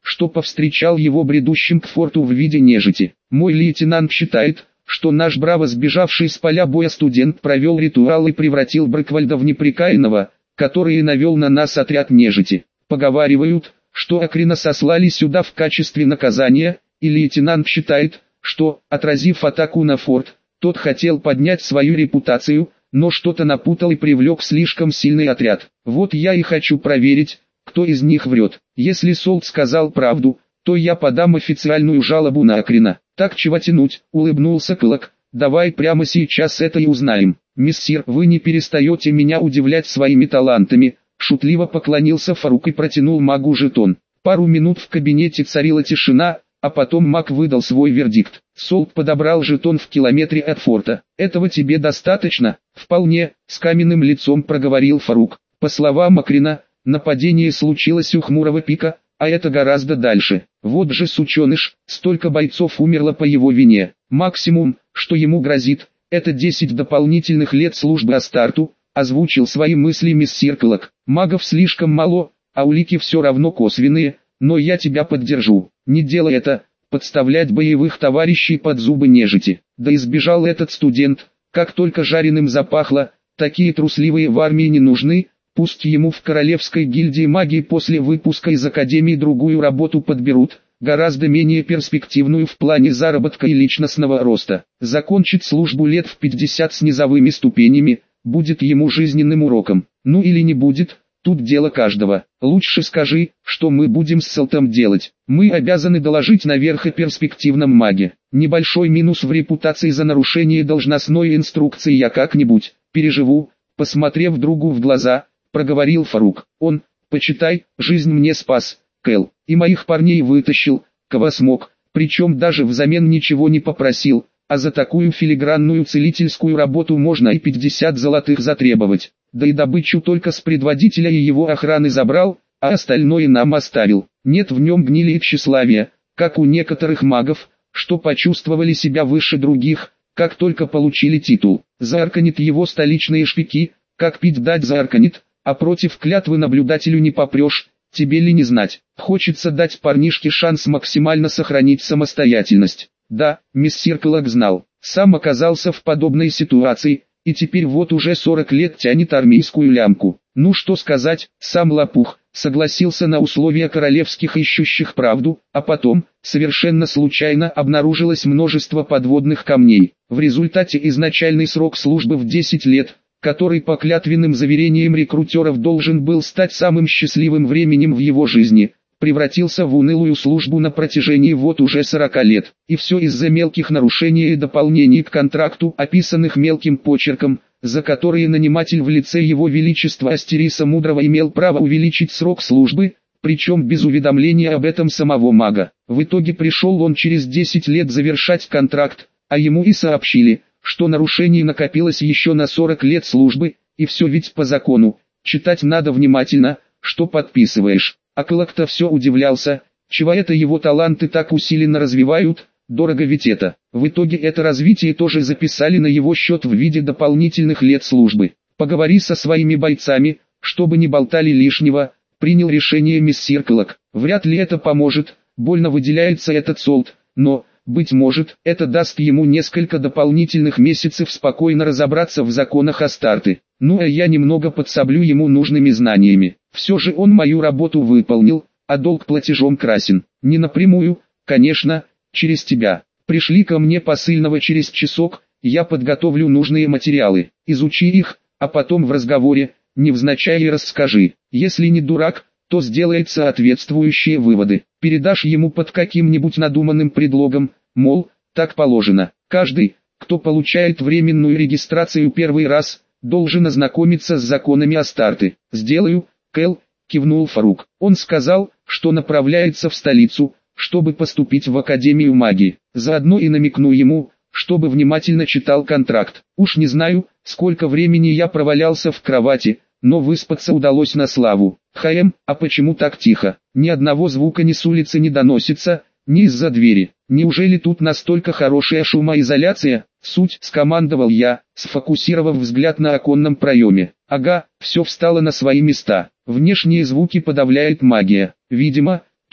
что повстречал его бредущим к форту в виде нежити. Мой лейтенант считает, что наш браво сбежавший с поля боя студент провел ритуал и превратил Браквальда в непрекаянного, который навел на нас отряд нежити. Поговаривают, что Акрина сослали сюда в качестве наказания, и лейтенант считает, что, отразив атаку на форт, тот хотел поднять свою репутацию, но что-то напутал и привлек слишком сильный отряд. Вот я и хочу проверить, кто из них врет. Если Солт сказал правду, то я подам официальную жалобу на Акрина. Так чего тянуть, улыбнулся Клок. Давай прямо сейчас это и узнаем. Мессир, вы не перестаете меня удивлять своими талантами. Шутливо поклонился Фарук и протянул магу жетон. Пару минут в кабинете царила тишина, а потом маг выдал свой вердикт. Солт подобрал жетон в километре от форта. Этого тебе достаточно? Вполне, с каменным лицом проговорил Фарук. По словам Акрина, нападение случилось у Хмурого пика, а это гораздо дальше. Вот же сученыш, столько бойцов умерло по его вине. Максимум, что ему грозит, это 10 дополнительных лет службы Астарту, озвучил свои мысли мессир Клок. Магов слишком мало, а улики все равно косвенные, но я тебя поддержу. Не делай это, подставлять боевых товарищей под зубы нежити. Да избежал этот студент, как только жареным запахло, такие трусливые в армии не нужны. Пусть ему в Королевской гильдии магии после выпуска из Академии другую работу подберут, гораздо менее перспективную в плане заработка и личностного роста. Закончить службу лет в 50 с низовыми ступенями, будет ему жизненным уроком. Ну или не будет, тут дело каждого. Лучше скажи, что мы будем с Солтом делать. Мы обязаны доложить наверх о перспективном маге. Небольшой минус в репутации за нарушение должностной инструкции я как-нибудь переживу, посмотрев другу в глаза, проговорил Фарук. Он, почитай, жизнь мне спас, Кэл, и моих парней вытащил, кого смог, причем даже взамен ничего не попросил, а за такую филигранную целительскую работу можно и 50 золотых затребовать. Да и добычу только с предводителя и его охраны забрал, а остальное нам оставил. Нет в нем гнили и тщеславия, как у некоторых магов, что почувствовали себя выше других, как только получили титул. Заарканит его столичные шпики, как пить дать заарканит, а против клятвы наблюдателю не попрешь, тебе ли не знать. Хочется дать парнишке шанс максимально сохранить самостоятельность. Да, мессир Клок знал, сам оказался в подобной ситуации, и теперь вот уже 40 лет тянет армейскую лямку. Ну что сказать, сам лопух, согласился на условия королевских ищущих правду, а потом, совершенно случайно обнаружилось множество подводных камней. В результате изначальный срок службы в 10 лет, который по клятвенным заверениям рекрутеров должен был стать самым счастливым временем в его жизни, превратился в унылую службу на протяжении вот уже 40 лет. И все из-за мелких нарушений и дополнений к контракту, описанных мелким почерком, за которые наниматель в лице его величества Астериса Мудрого имел право увеличить срок службы, причем без уведомления об этом самого мага. В итоге пришел он через 10 лет завершать контракт, а ему и сообщили, что нарушений накопилось еще на 40 лет службы, и все ведь по закону, читать надо внимательно, что подписываешь. А Клок-то все удивлялся, чего это его таланты так усиленно развивают, дорого ведь это. В итоге это развитие тоже записали на его счет в виде дополнительных лет службы. Поговори со своими бойцами, чтобы не болтали лишнего, принял решение мессир Клок. Вряд ли это поможет, больно выделяется этот Солт, но, быть может, это даст ему несколько дополнительных месяцев спокойно разобраться в законах Астарты. Ну а я немного подсоблю ему нужными знаниями. Все же он мою работу выполнил, а долг платежом красен. Не напрямую, конечно, через тебя. Пришли ко мне посыльного через часок, я подготовлю нужные материалы. Изучи их, а потом в разговоре, невзначай расскажи. Если не дурак, то сделает соответствующие выводы. Передашь ему под каким-нибудь надуманным предлогом, мол, так положено. Каждый, кто получает временную регистрацию первый раз, должен ознакомиться с законами Астарты. «Сделаю, Кэл», кивнул Фарук. Он сказал, что направляется в столицу, чтобы поступить в Академию магии. Заодно и намекну ему, чтобы внимательно читал контракт. Уж не знаю, сколько времени я провалялся в кровати, но выспаться удалось на славу. А почему так тихо? Ни одного звука ни с улицы не доносится, ни из-за двери. Неужели тут настолько хорошая шумоизоляция? Суть, скомандовал я, сфокусировав взгляд на оконном проеме. Ага, все встало на свои места. Внешние звуки подавляет магия. Видимо,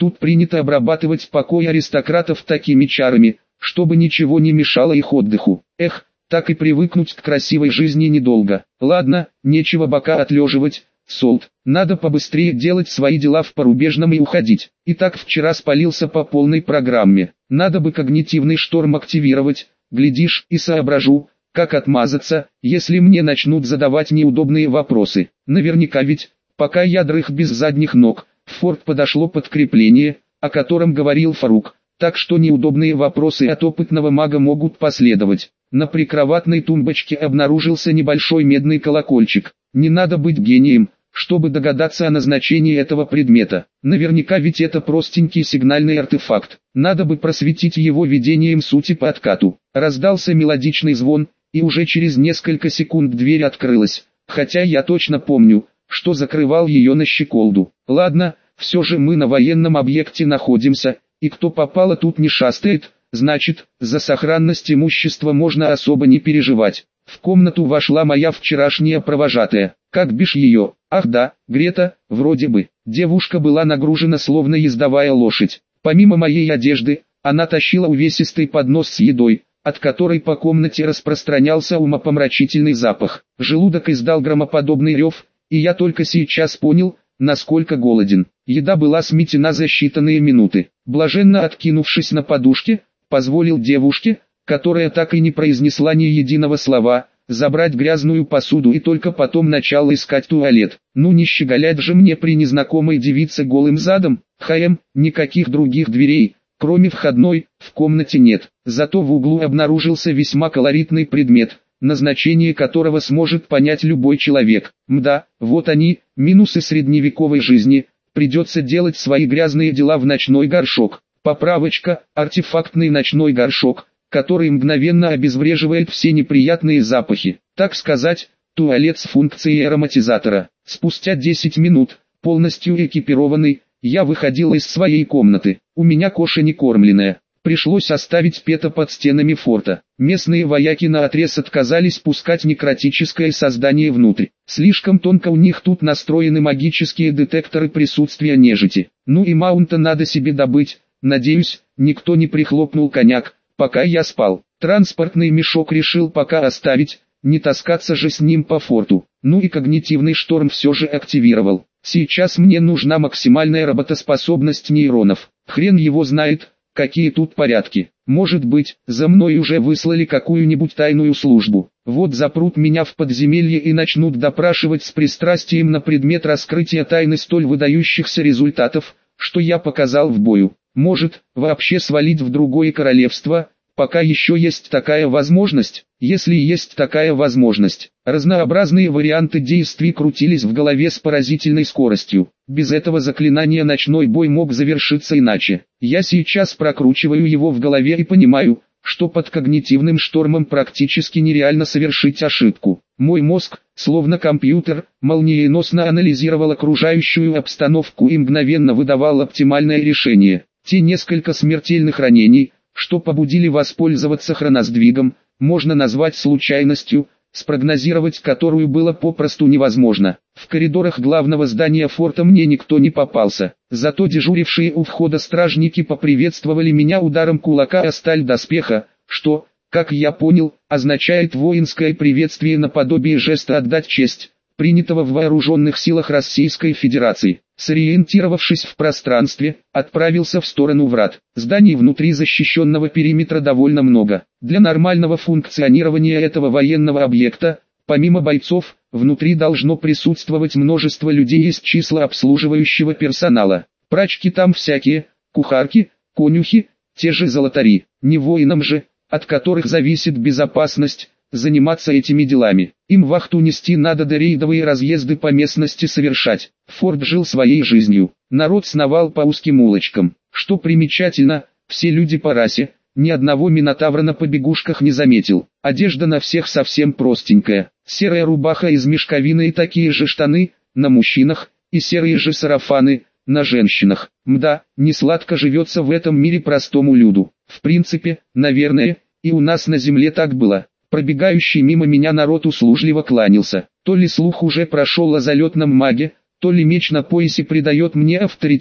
Тут принято обрабатывать покой аристократов такими чарами, чтобы ничего не мешало их отдыху. Эх, так и привыкнуть к красивой жизни недолго. Ладно, нечего бока отлеживать, Солт. Надо побыстрее делать свои дела в порубежном и уходить. Итак, вчера спалился по полной программе. Надо бы когнитивный шторм активировать, глядишь и соображу, как отмазаться, если мне начнут задавать неудобные вопросы. Наверняка ведь, пока я дрых без задних ног, в форт подошло подкрепление, о котором говорил Фарук, так что неудобные вопросы от опытного мага могут последовать. На прикроватной тумбочке обнаружился небольшой медный колокольчик. Не надо быть гением, чтобы догадаться о назначении этого предмета. Наверняка ведь это простенький сигнальный артефакт. Надо бы просветить его видением сути по откату. Раздался мелодичный звон, и уже через несколько секунд дверь открылась, хотя я точно помню, что закрывал ее на щеколду. Ладно, все же мы на военном объекте находимся, и кто попало тут не шастает, значит, за сохранность имущества можно особо не переживать. В комнату вошла моя вчерашняя провожатая. Как бишь ее? Ах да, Грета, вроде бы. Девушка была нагружена словно ездовая лошадь. Помимо моей одежды, она тащила увесистый поднос с едой, от которой по комнате распространялся умопомрачительный запах. Желудок издал громоподобный рев, и я только сейчас понял, насколько голоден. Еда была сметена за считанные минуты. Блаженно откинувшись на подушке, позволил девушке, которая так и не произнесла ни единого слова, забрать грязную посуду и только потом начал искать туалет. Ну не щеголять же мне при незнакомой девице голым задом. Никаких других дверей, кроме входной, в комнате нет. Зато в углу обнаружился весьма колоритный предмет, назначение которого сможет понять любой человек. Мда, вот они, минусы средневековой жизни. Придется делать свои грязные дела в ночной горшок. Поправочка, артефактный ночной горшок, который мгновенно обезвреживает все неприятные запахи. Так сказать, туалет с функцией ароматизатора. Спустя 10 минут, полностью экипированный, я выходил из своей комнаты. У меня коша не кормленная. Пришлось оставить Пета под стенами форта. Местные вояки наотрез отказались пускать некротическое создание внутрь. Слишком тонко у них тут настроены магические детекторы присутствия нежити. Ну и маунта надо себе добыть. Надеюсь, никто не прихлопнул коньяк, пока я спал. Транспортный мешок решил пока оставить, не таскаться же с ним по форту. Ну и когнитивный шторм все же активировал. Сейчас мне нужна максимальная работоспособность нейронов. Хрен его знает, какие тут порядки. Может быть, за мной уже выслали какую-нибудь тайную службу. Вот запрут меня в подземелье и начнут допрашивать с пристрастием на предмет раскрытия тайны столь выдающихся результатов, что я показал в бою. Может, вообще свалить в другое королевство, пока еще есть такая возможность. Если есть такая возможность, разнообразные варианты действий крутились в голове с поразительной скоростью. Без этого заклинания ночной бой мог завершиться иначе. Я сейчас прокручиваю его в голове и понимаю, что под когнитивным штормом практически нереально совершить ошибку. Мой мозг, словно компьютер, молниеносно анализировал окружающую обстановку и мгновенно выдавал оптимальное решение. Те несколько смертельных ранений, что побудили воспользоваться хроносдвигом, можно назвать случайностью, спрогнозировать которую было попросту невозможно. В коридорах главного здания форта мне никто не попался, зато дежурившие у входа стражники поприветствовали меня ударом кулака о сталь доспеха, что, как я понял, означает воинское приветствие наподобие жеста «отдать честь», принятого в вооруженных силах Российской Федерации. Сориентировавшись в пространстве, отправился в сторону врат. Зданий внутри защищенного периметра довольно много. Для нормального функционирования этого военного объекта, помимо бойцов, внутри должно присутствовать множество людей из числа обслуживающего персонала. Прачки там всякие, кухарки, конюхи, те же золотари. Не воинам же, от которых зависит безопасность, заниматься этими делами. Им вахту нести надо, да рейдовые разъезды по местности совершать. Форт жил своей жизнью. Народ сновал по узким улочкам. Что примечательно, все люди по расе, ни одного минотавра на побегушках не заметил. Одежда на всех совсем простенькая. Серая рубаха из мешковины и такие же штаны, на мужчинах, и серые же сарафаны, на женщинах. Мда, не сладко живется в этом мире простому люду. В принципе, наверное, и у нас на земле так было. Пробегающий мимо меня народ услужливо кланялся. То ли слух уже прошел о залетном маге, то ли меч на поясе придает мне авторитет,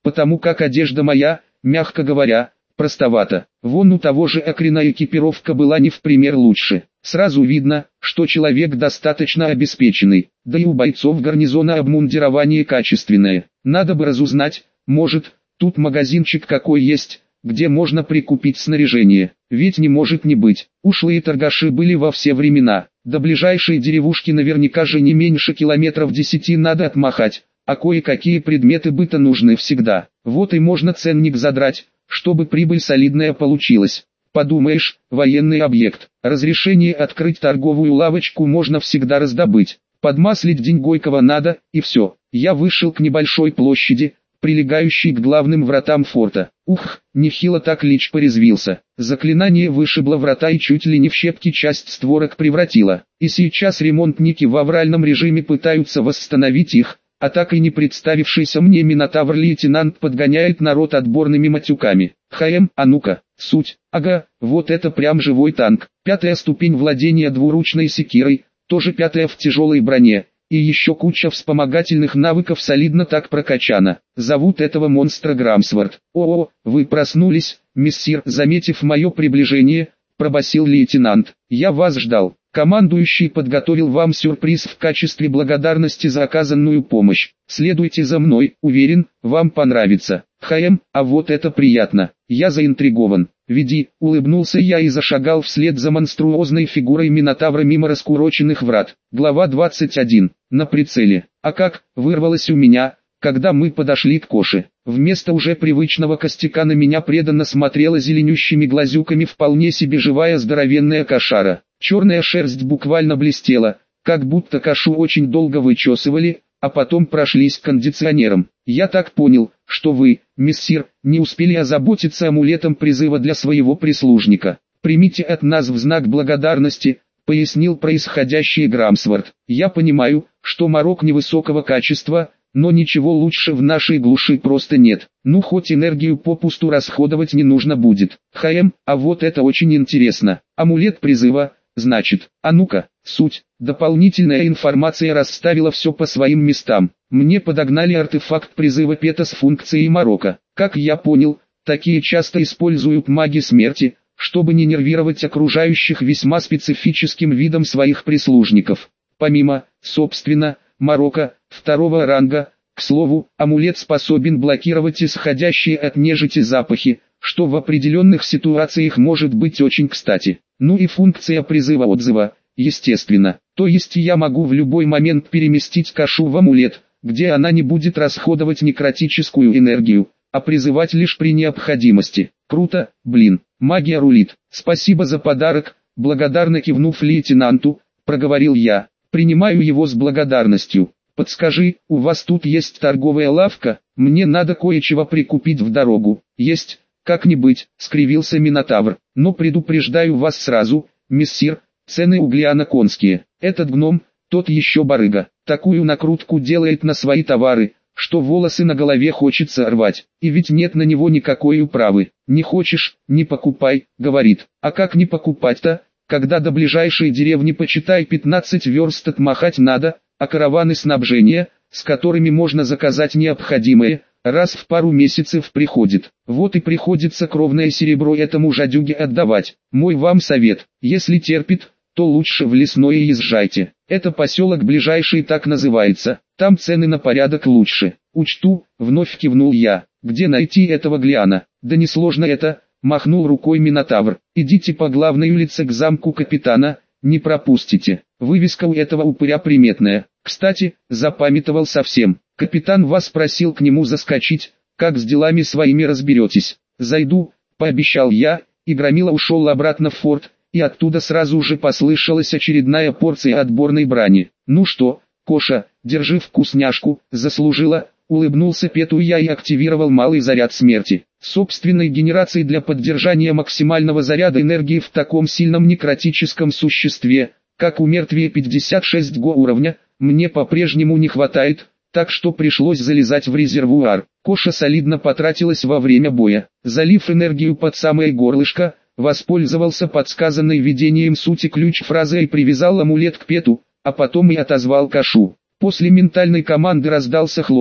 потому как одежда моя, мягко говоря, простовата. Вон у того же Акрина экипировка была не в пример лучше. Сразу видно, что человек достаточно обеспеченный, да и у бойцов гарнизона обмундирование качественное. Надо бы разузнать, может, тут магазинчик какой есть, где можно прикупить снаряжение. Ведь не может не быть. Ушлые торгаши были во все времена. До ближайшей деревушки наверняка же не меньше километров 10 надо отмахать, а кое-какие предметы быта нужны всегда. Вот и можно ценник задрать, чтобы прибыль солидная получилась. Подумаешь, военный объект. Разрешение открыть торговую лавочку можно всегда раздобыть. Подмаслить деньгойкого надо, и все. Я вышел к небольшой площади, прилегающей к главным вратам форта. Ух, нехило так Лич порезвился. Заклинание вышибло врата и чуть ли не в щепки часть створок превратило. И сейчас ремонтники в авральном режиме пытаются восстановить их, а так и не представившийся мне Минотавр-лейтенант подгоняет народ отборными матюками. А ну-ка, суть, ага, вот это прям живой танк. 5-я ступень владения двуручной секирой, тоже 5-я в тяжелой броне. И еще куча вспомогательных навыков солидно так прокачана. Зовут этого монстра Грамсворт. О, вы проснулись, мессир, заметив мое приближение, пробасил лейтенант. Я вас ждал. Командующий подготовил вам сюрприз в качестве благодарности за оказанную помощь. Следуйте за мной, уверен, вам понравится. А вот это приятно. Я заинтригован. Веди, улыбнулся я и зашагал вслед за монструозной фигурой Минотавра мимо раскуроченных врат. Глава 21. На прицеле. А как, вырвалось у меня, когда мы подошли к Коше. Вместо уже привычного костяка на меня преданно смотрела зеленющими глазюками вполне себе живая здоровенная кошара. Черная шерсть буквально блестела, как будто кошу очень долго вычесывали, а потом прошлись кондиционером. Я так понял, что вы, мессир, не успели озаботиться амулетом призыва для своего прислужника. Примите от нас в знак благодарности, пояснил происходящее Грамсворт. Я понимаю, что морок невысокого качества, но ничего лучше в нашей глуши просто нет. Ну хоть энергию попусту расходовать не нужно будет. А вот это очень интересно. Амулет призыва, значит, а ну-ка, суть. Дополнительная информация расставила все по своим местам. Мне подогнали артефакт призыва Пета с функцией морока. Как я понял, такие часто используют маги смерти, чтобы не нервировать окружающих весьма специфическим видом своих прислужников. Помимо, собственно, морока, 2-го ранга, к слову, амулет способен блокировать исходящие от нежити запахи, что в определенных ситуациях может быть очень кстати. Ну и функция призыва отзыва, естественно. То есть я могу в любой момент переместить кошу в амулет, где она не будет расходовать некротическую энергию, а призывать лишь при необходимости. Круто, блин, магия рулит. Спасибо за подарок, благодарно кивнув лейтенанту, проговорил я. Принимаю его с благодарностью. Подскажи, у вас тут есть торговая лавка? Мне надо кое-чего прикупить в дорогу. Есть, как-нибудь, скривился Минотавр. Но предупреждаю вас сразу, мессир, цены у Глиана конские. Этот гном, тот еще барыга, такую накрутку делает на свои товары, что волосы на голове хочется рвать. И ведь нет на него никакой управы. Не хочешь, не покупай, говорит. А как не покупать-то? Когда до ближайшей деревни почитай 15 верст отмахать надо, а караваны снабжения, с которыми можно заказать необходимое, раз в пару месяцев приходит. Вот и приходится кровное серебро этому жадюге отдавать. Мой вам совет, если терпит, то лучше в лесное езжайте. Это поселок ближайший так называется, там цены на порядок лучше. Учту, вновь кивнул я. Где найти этого Глиана? Да несложно это. Махнул рукой Минотавр. Идите по главной улице к замку капитана, не пропустите. Вывеска у этого упыря приметная. Кстати, запамятовал совсем. Капитан вас просил к нему заскочить, как с делами своими разберетесь. Зайду, пообещал я, и Громила ушел обратно в форт, и оттуда сразу же послышалась очередная порция отборной брани. Ну что, Коша, держи вкусняшку, заслужила. Улыбнулся Пету я и активировал малый заряд смерти. Собственной генерации для поддержания максимального заряда энергии в таком сильном некротическом существе, как у мертвия 56 го уровня, мне по-прежнему не хватает, так что пришлось залезать в резервуар. Коша солидно потратилась во время боя, залив энергию под самое горлышко, воспользовался подсказанной видением сути ключ-фразой и привязал амулет к Пету, а потом и отозвал кошу. После ментальной команды раздался хлопок,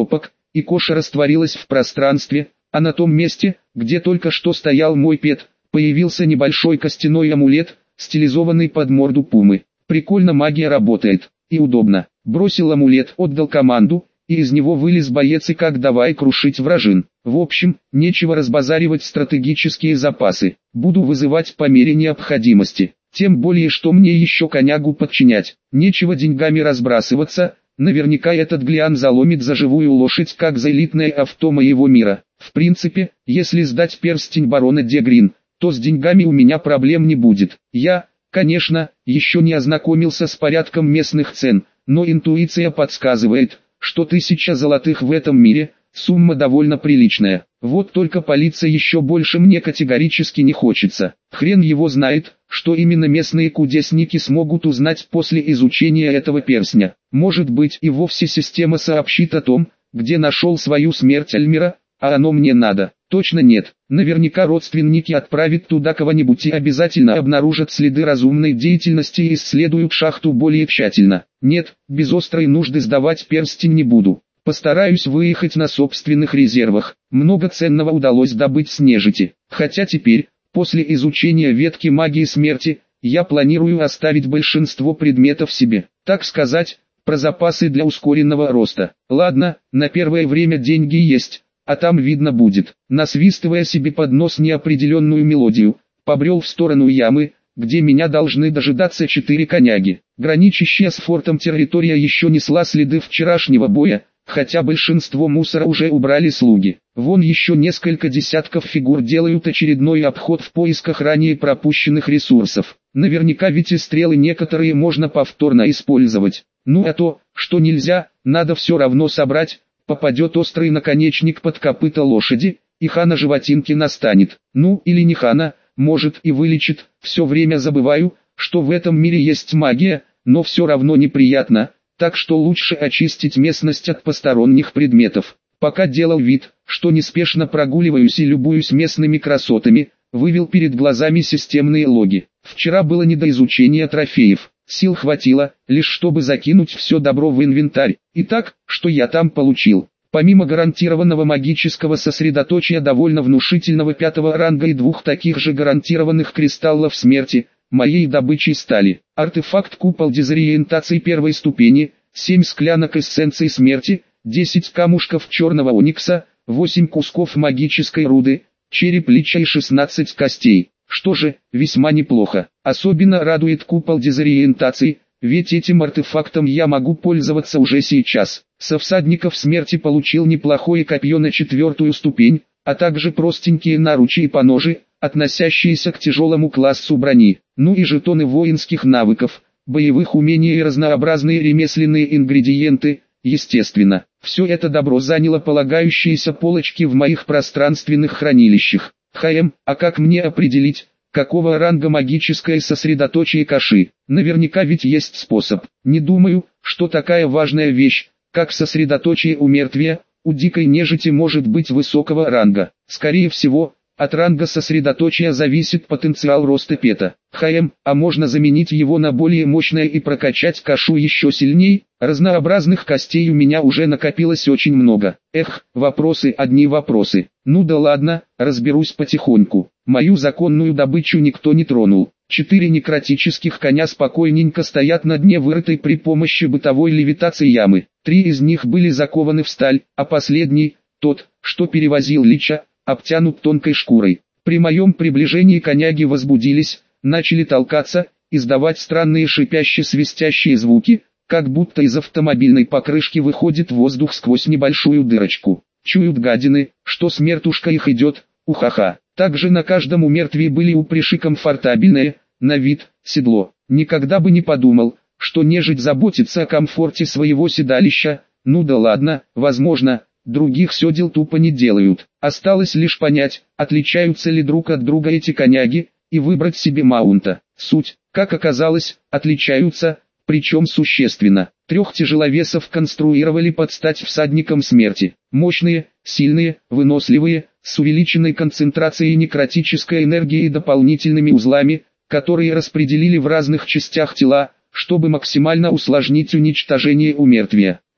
и коша растворилась в пространстве, а на том месте, где только что стоял мой пет, появился небольшой костяной амулет, стилизованный под морду пумы. Прикольно магия работает, и удобно. Бросил амулет, отдал команду, и из него вылез боец и как давай крушить вражин. В общем, нечего разбазаривать стратегические запасы. Буду вызывать по мере необходимости. Тем более, что мне еще конягу подчинять. Нечего деньгами разбрасываться. Наверняка этот Глиан заломит за живую лошадь, как за элитное авто моего мира. В принципе, если сдать перстень барона де Грин, то с деньгами у меня проблем не будет. Я, конечно, еще не ознакомился с порядком местных цен, но интуиция подсказывает, что 1000 золотых в этом мире – сумма довольно приличная. Вот только палиться еще больше мне категорически не хочется. Хрен его знает, что именно местные кудесники смогут узнать после изучения этого перстня. Может быть, и вовсе система сообщит о том, где нашел свою смерть Альмира, а оно мне надо. Точно нет. Наверняка родственники отправят туда кого-нибудь и обязательно обнаружат следы разумной деятельности и исследуют шахту более тщательно. Нет, без острой нужды сдавать перстень не буду. Постараюсь выехать на собственных резервах. Много ценного удалось добыть с нежити. Хотя теперь, после изучения ветки магии смерти, я планирую оставить большинство предметов себе. Так сказать, про запасы для ускоренного роста. Ладно, на первое время деньги есть, а там видно будет. Насвистывая себе под нос неопределенную мелодию, побрел в сторону ямы, где меня должны дожидаться 4 коняги. Граничащая с фортом территория еще несла следы вчерашнего боя, хотя большинство мусора уже убрали слуги. Вон еще несколько десятков фигур делают очередной обход в поисках ранее пропущенных ресурсов. Наверняка ведь и стрелы некоторые можно повторно использовать. Ну а то, что нельзя, надо все равно собрать. Попадет острый наконечник под копыта лошади, и хана животинки настанет. Ну или не хана, может и вылечит. Все время забываю, что в этом мире есть магия, но все равно неприятно. Так что лучше очистить местность от посторонних предметов. Пока делал вид, что неспешно прогуливаюсь и любуюсь местными красотами, вывел перед глазами системные логи. Вчера было не до изучения трофеев. Сил хватило, лишь чтобы закинуть все добро в инвентарь. Итак, что я там получил? Помимо гарантированного магического сосредоточия довольно внушительного 5-го ранга и 2 таких же гарантированных кристаллов смерти, моей добычей стали артефакт купол дезориентации 1-й ступени, 7 склянок эссенции смерти, 10 камушков черного оникса, 8 кусков магической руды, череп лича и 16 костей. Что же, весьма неплохо. Особенно радует купол дезориентации, ведь этим артефактом я могу пользоваться уже сейчас. Со всадников смерти получил неплохое копье на 4-ю ступень, а также простенькие наручи и поножи, относящиеся к тяжелому классу брони. Ну и жетоны воинских навыков, боевых умений и разнообразные ремесленные ингредиенты. Естественно, все это добро заняло полагающиеся полочки в моих пространственных хранилищах. А как мне определить, какого ранга магическое сосредоточие каши? Наверняка ведь есть способ. Не думаю, что такая важная вещь, как сосредоточие у мертвия, у дикой нежити может быть высокого ранга. Скорее всего, от ранга сосредоточия зависит потенциал роста пета. А можно заменить его на более мощное и прокачать кашу еще сильней? Разнообразных костей у меня уже накопилось очень много. Вопросы одни вопросы. Ну да ладно, разберусь потихоньку. Мою законную добычу никто не тронул. 4 некротических коня спокойненько стоят на дне вырытой при помощи бытовой левитации ямы. 3 из них были закованы в сталь, а последний, тот, что перевозил лича, обтянут тонкой шкурой. При моем приближении коняги возбудились, начали толкаться, издавать странные шипящие-свистящие звуки, как будто из автомобильной покрышки выходит воздух сквозь небольшую дырочку. Чуют гадины, что смертушка их идет, ухаха. Также на каждом умертвии были упряжи комфортабельное, на вид, седло. Никогда бы не подумал, что нежить заботится о комфорте своего седалища. Ну да ладно, возможно, других седел тупо не делают. Осталось лишь понять, отличаются ли друг от друга эти коняги, и выбрать себе маунта. Суть, как оказалось, отличаются, причем существенно. 3 тяжеловесов конструировали под стать всадникам смерти. Мощные, сильные, выносливые, с увеличенной концентрацией некротической энергии и дополнительными узлами, которые распределили в разных частях тела, чтобы максимально усложнить уничтожение умертвия.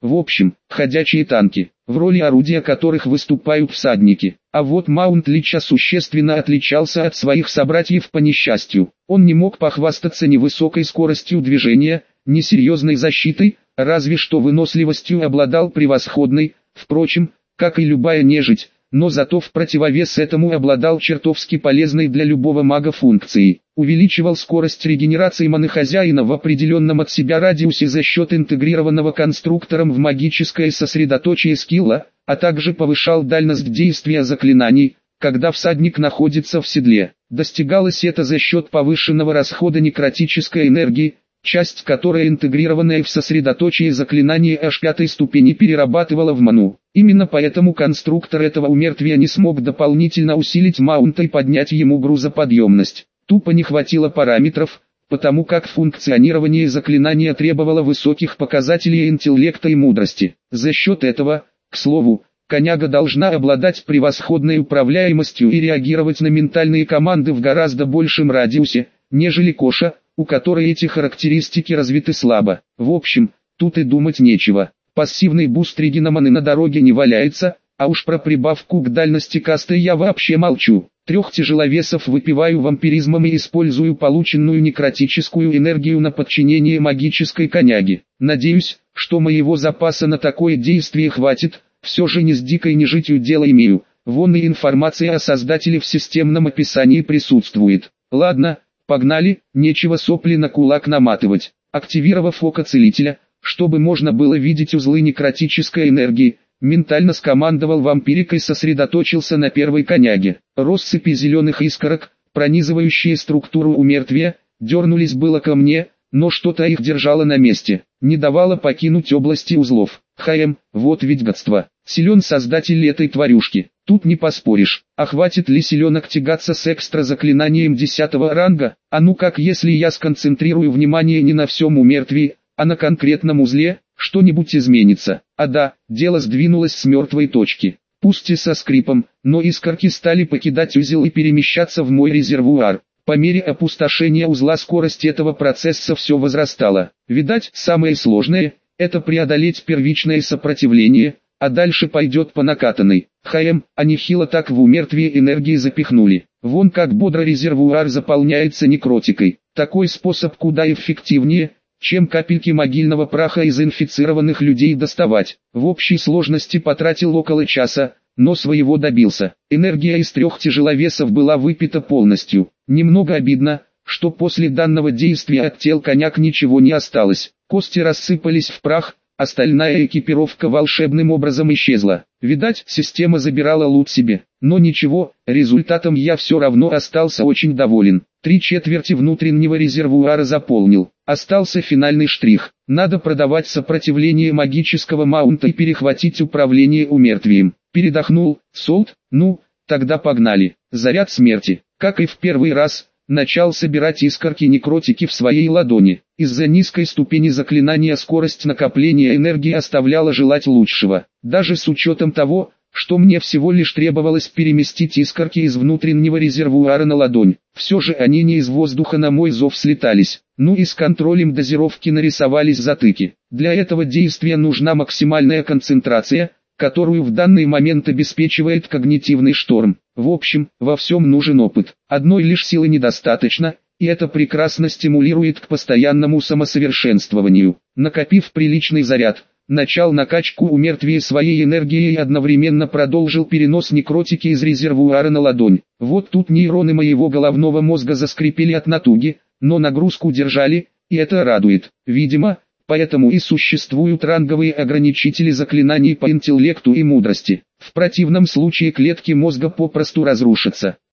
В общем, ходячие танки, в роли орудия которых выступают всадники. А вот Маунт Лича существенно отличался от своих собратьев по несчастью. Он не мог похвастаться ни высокой скоростью движения, ни серьезной защитой, разве что выносливостью обладал превосходной, впрочем, как и любая нежить, но зато в противовес этому обладал чертовски полезной для любого мага функцией. Увеличивал скорость регенерации маны хозяина в определенном от себя радиусе за счет интегрированного конструктором в магическое сосредоточие скилла, а также повышал дальность действия заклинаний, когда всадник находится в седле. Достигалось это за счет повышенного расхода некротической энергии, часть которой, интегрированная в сосредоточие заклинания аж 5 ступени, перерабатывала в ману. Именно поэтому конструктор этого умертвия не смог дополнительно усилить маунта и поднять ему грузоподъемность. Тупо не хватило параметров, потому как функционирование заклинания требовало высоких показателей интеллекта и мудрости. За счет этого, к слову, коняга должна обладать превосходной управляемостью и реагировать на ментальные команды в гораздо большем радиусе, нежели коша, у которой эти характеристики развиты слабо. В общем, тут и думать нечего. Пассивный буст регеноманы на дороге не валяется, а уж про прибавку к дальности касты я вообще молчу. 3 тяжеловесов выпиваю вампиризмом и использую полученную некротическую энергию на подчинение магической коняги. Надеюсь, что моего запаса на такое действие хватит, все же не с дикой нежитью дело имею. Вон и информация о создателе в системном описании присутствует. Ладно, погнали, нечего сопли на кулак наматывать. Активировав око целителя, чтобы можно было видеть узлы некротической энергии, ментально скомандовал вампирик и сосредоточился на первой коняге. Россыпи зеленых искорок, пронизывающие структуру умертвия, дернулись было ко мне, но что-то их держало на месте, не давало покинуть области узлов. Вот ведь гадство. Силен создатель этой тварюшки, тут не поспоришь. А хватит ли силенок тягаться с экстра заклинанием 10-го ранга? А ну как, если я сконцентрирую внимание не на всем умертвии, а на конкретном узле, что-нибудь изменится. А да, дело сдвинулось с мертвой точки. Пусть и со скрипом, но искорки стали покидать узел и перемещаться в мой резервуар. По мере опустошения узла скорость этого процесса все возрастала. Видать, самое сложное – это преодолеть первичное сопротивление, а дальше пойдет по накатанной. А нехило так в умертвие энергии запихнули. Вон как бодро резервуар заполняется некротикой. Такой способ куда эффективнее, чем капельки могильного праха из инфицированных людей доставать. В общей сложности потратил около часа, но своего добился. Энергия из 3 тяжеловесов была выпита полностью. Немного обидно, что после данного действия от тел коняк ничего не осталось. Кости рассыпались в прах, остальная экипировка волшебным образом исчезла. Видать, система забирала лут себе. Но ничего, результатом я все равно остался очень доволен. 3/4 внутреннего резервуара заполнил. Остался финальный штрих. Надо продавать сопротивление магического маунта и перехватить управление умертвием. Передохнул, солд, ну, тогда погнали. Заряд смерти, как и в первый раз, начал собирать искорки некротики в своей ладони. Из-за низкой ступени заклинания скорость накопления энергии оставляла желать лучшего. Даже с учетом того, что мне всего лишь требовалось переместить искорки из внутреннего резервуара на ладонь. Все же они не из воздуха на мой зов слетались. Ну и с контролем дозировки нарисовались затыки. Для этого действия нужна максимальная концентрация, которую в данный момент обеспечивает когнитивный шторм. В общем, во всем нужен опыт. Одной лишь силы недостаточно, и это прекрасно стимулирует к постоянному самосовершенствованию. Накопив приличный заряд, начал накачку умертвия своей энергией и одновременно продолжил перенос некротики из резервуара на ладонь. Вот тут нейроны моего головного мозга заскрипели от натуги, но нагрузку держали, и это радует. Видимо, поэтому и существуют ранговые ограничители заклинаний по интеллекту и мудрости. В противном случае клетки мозга попросту разрушатся.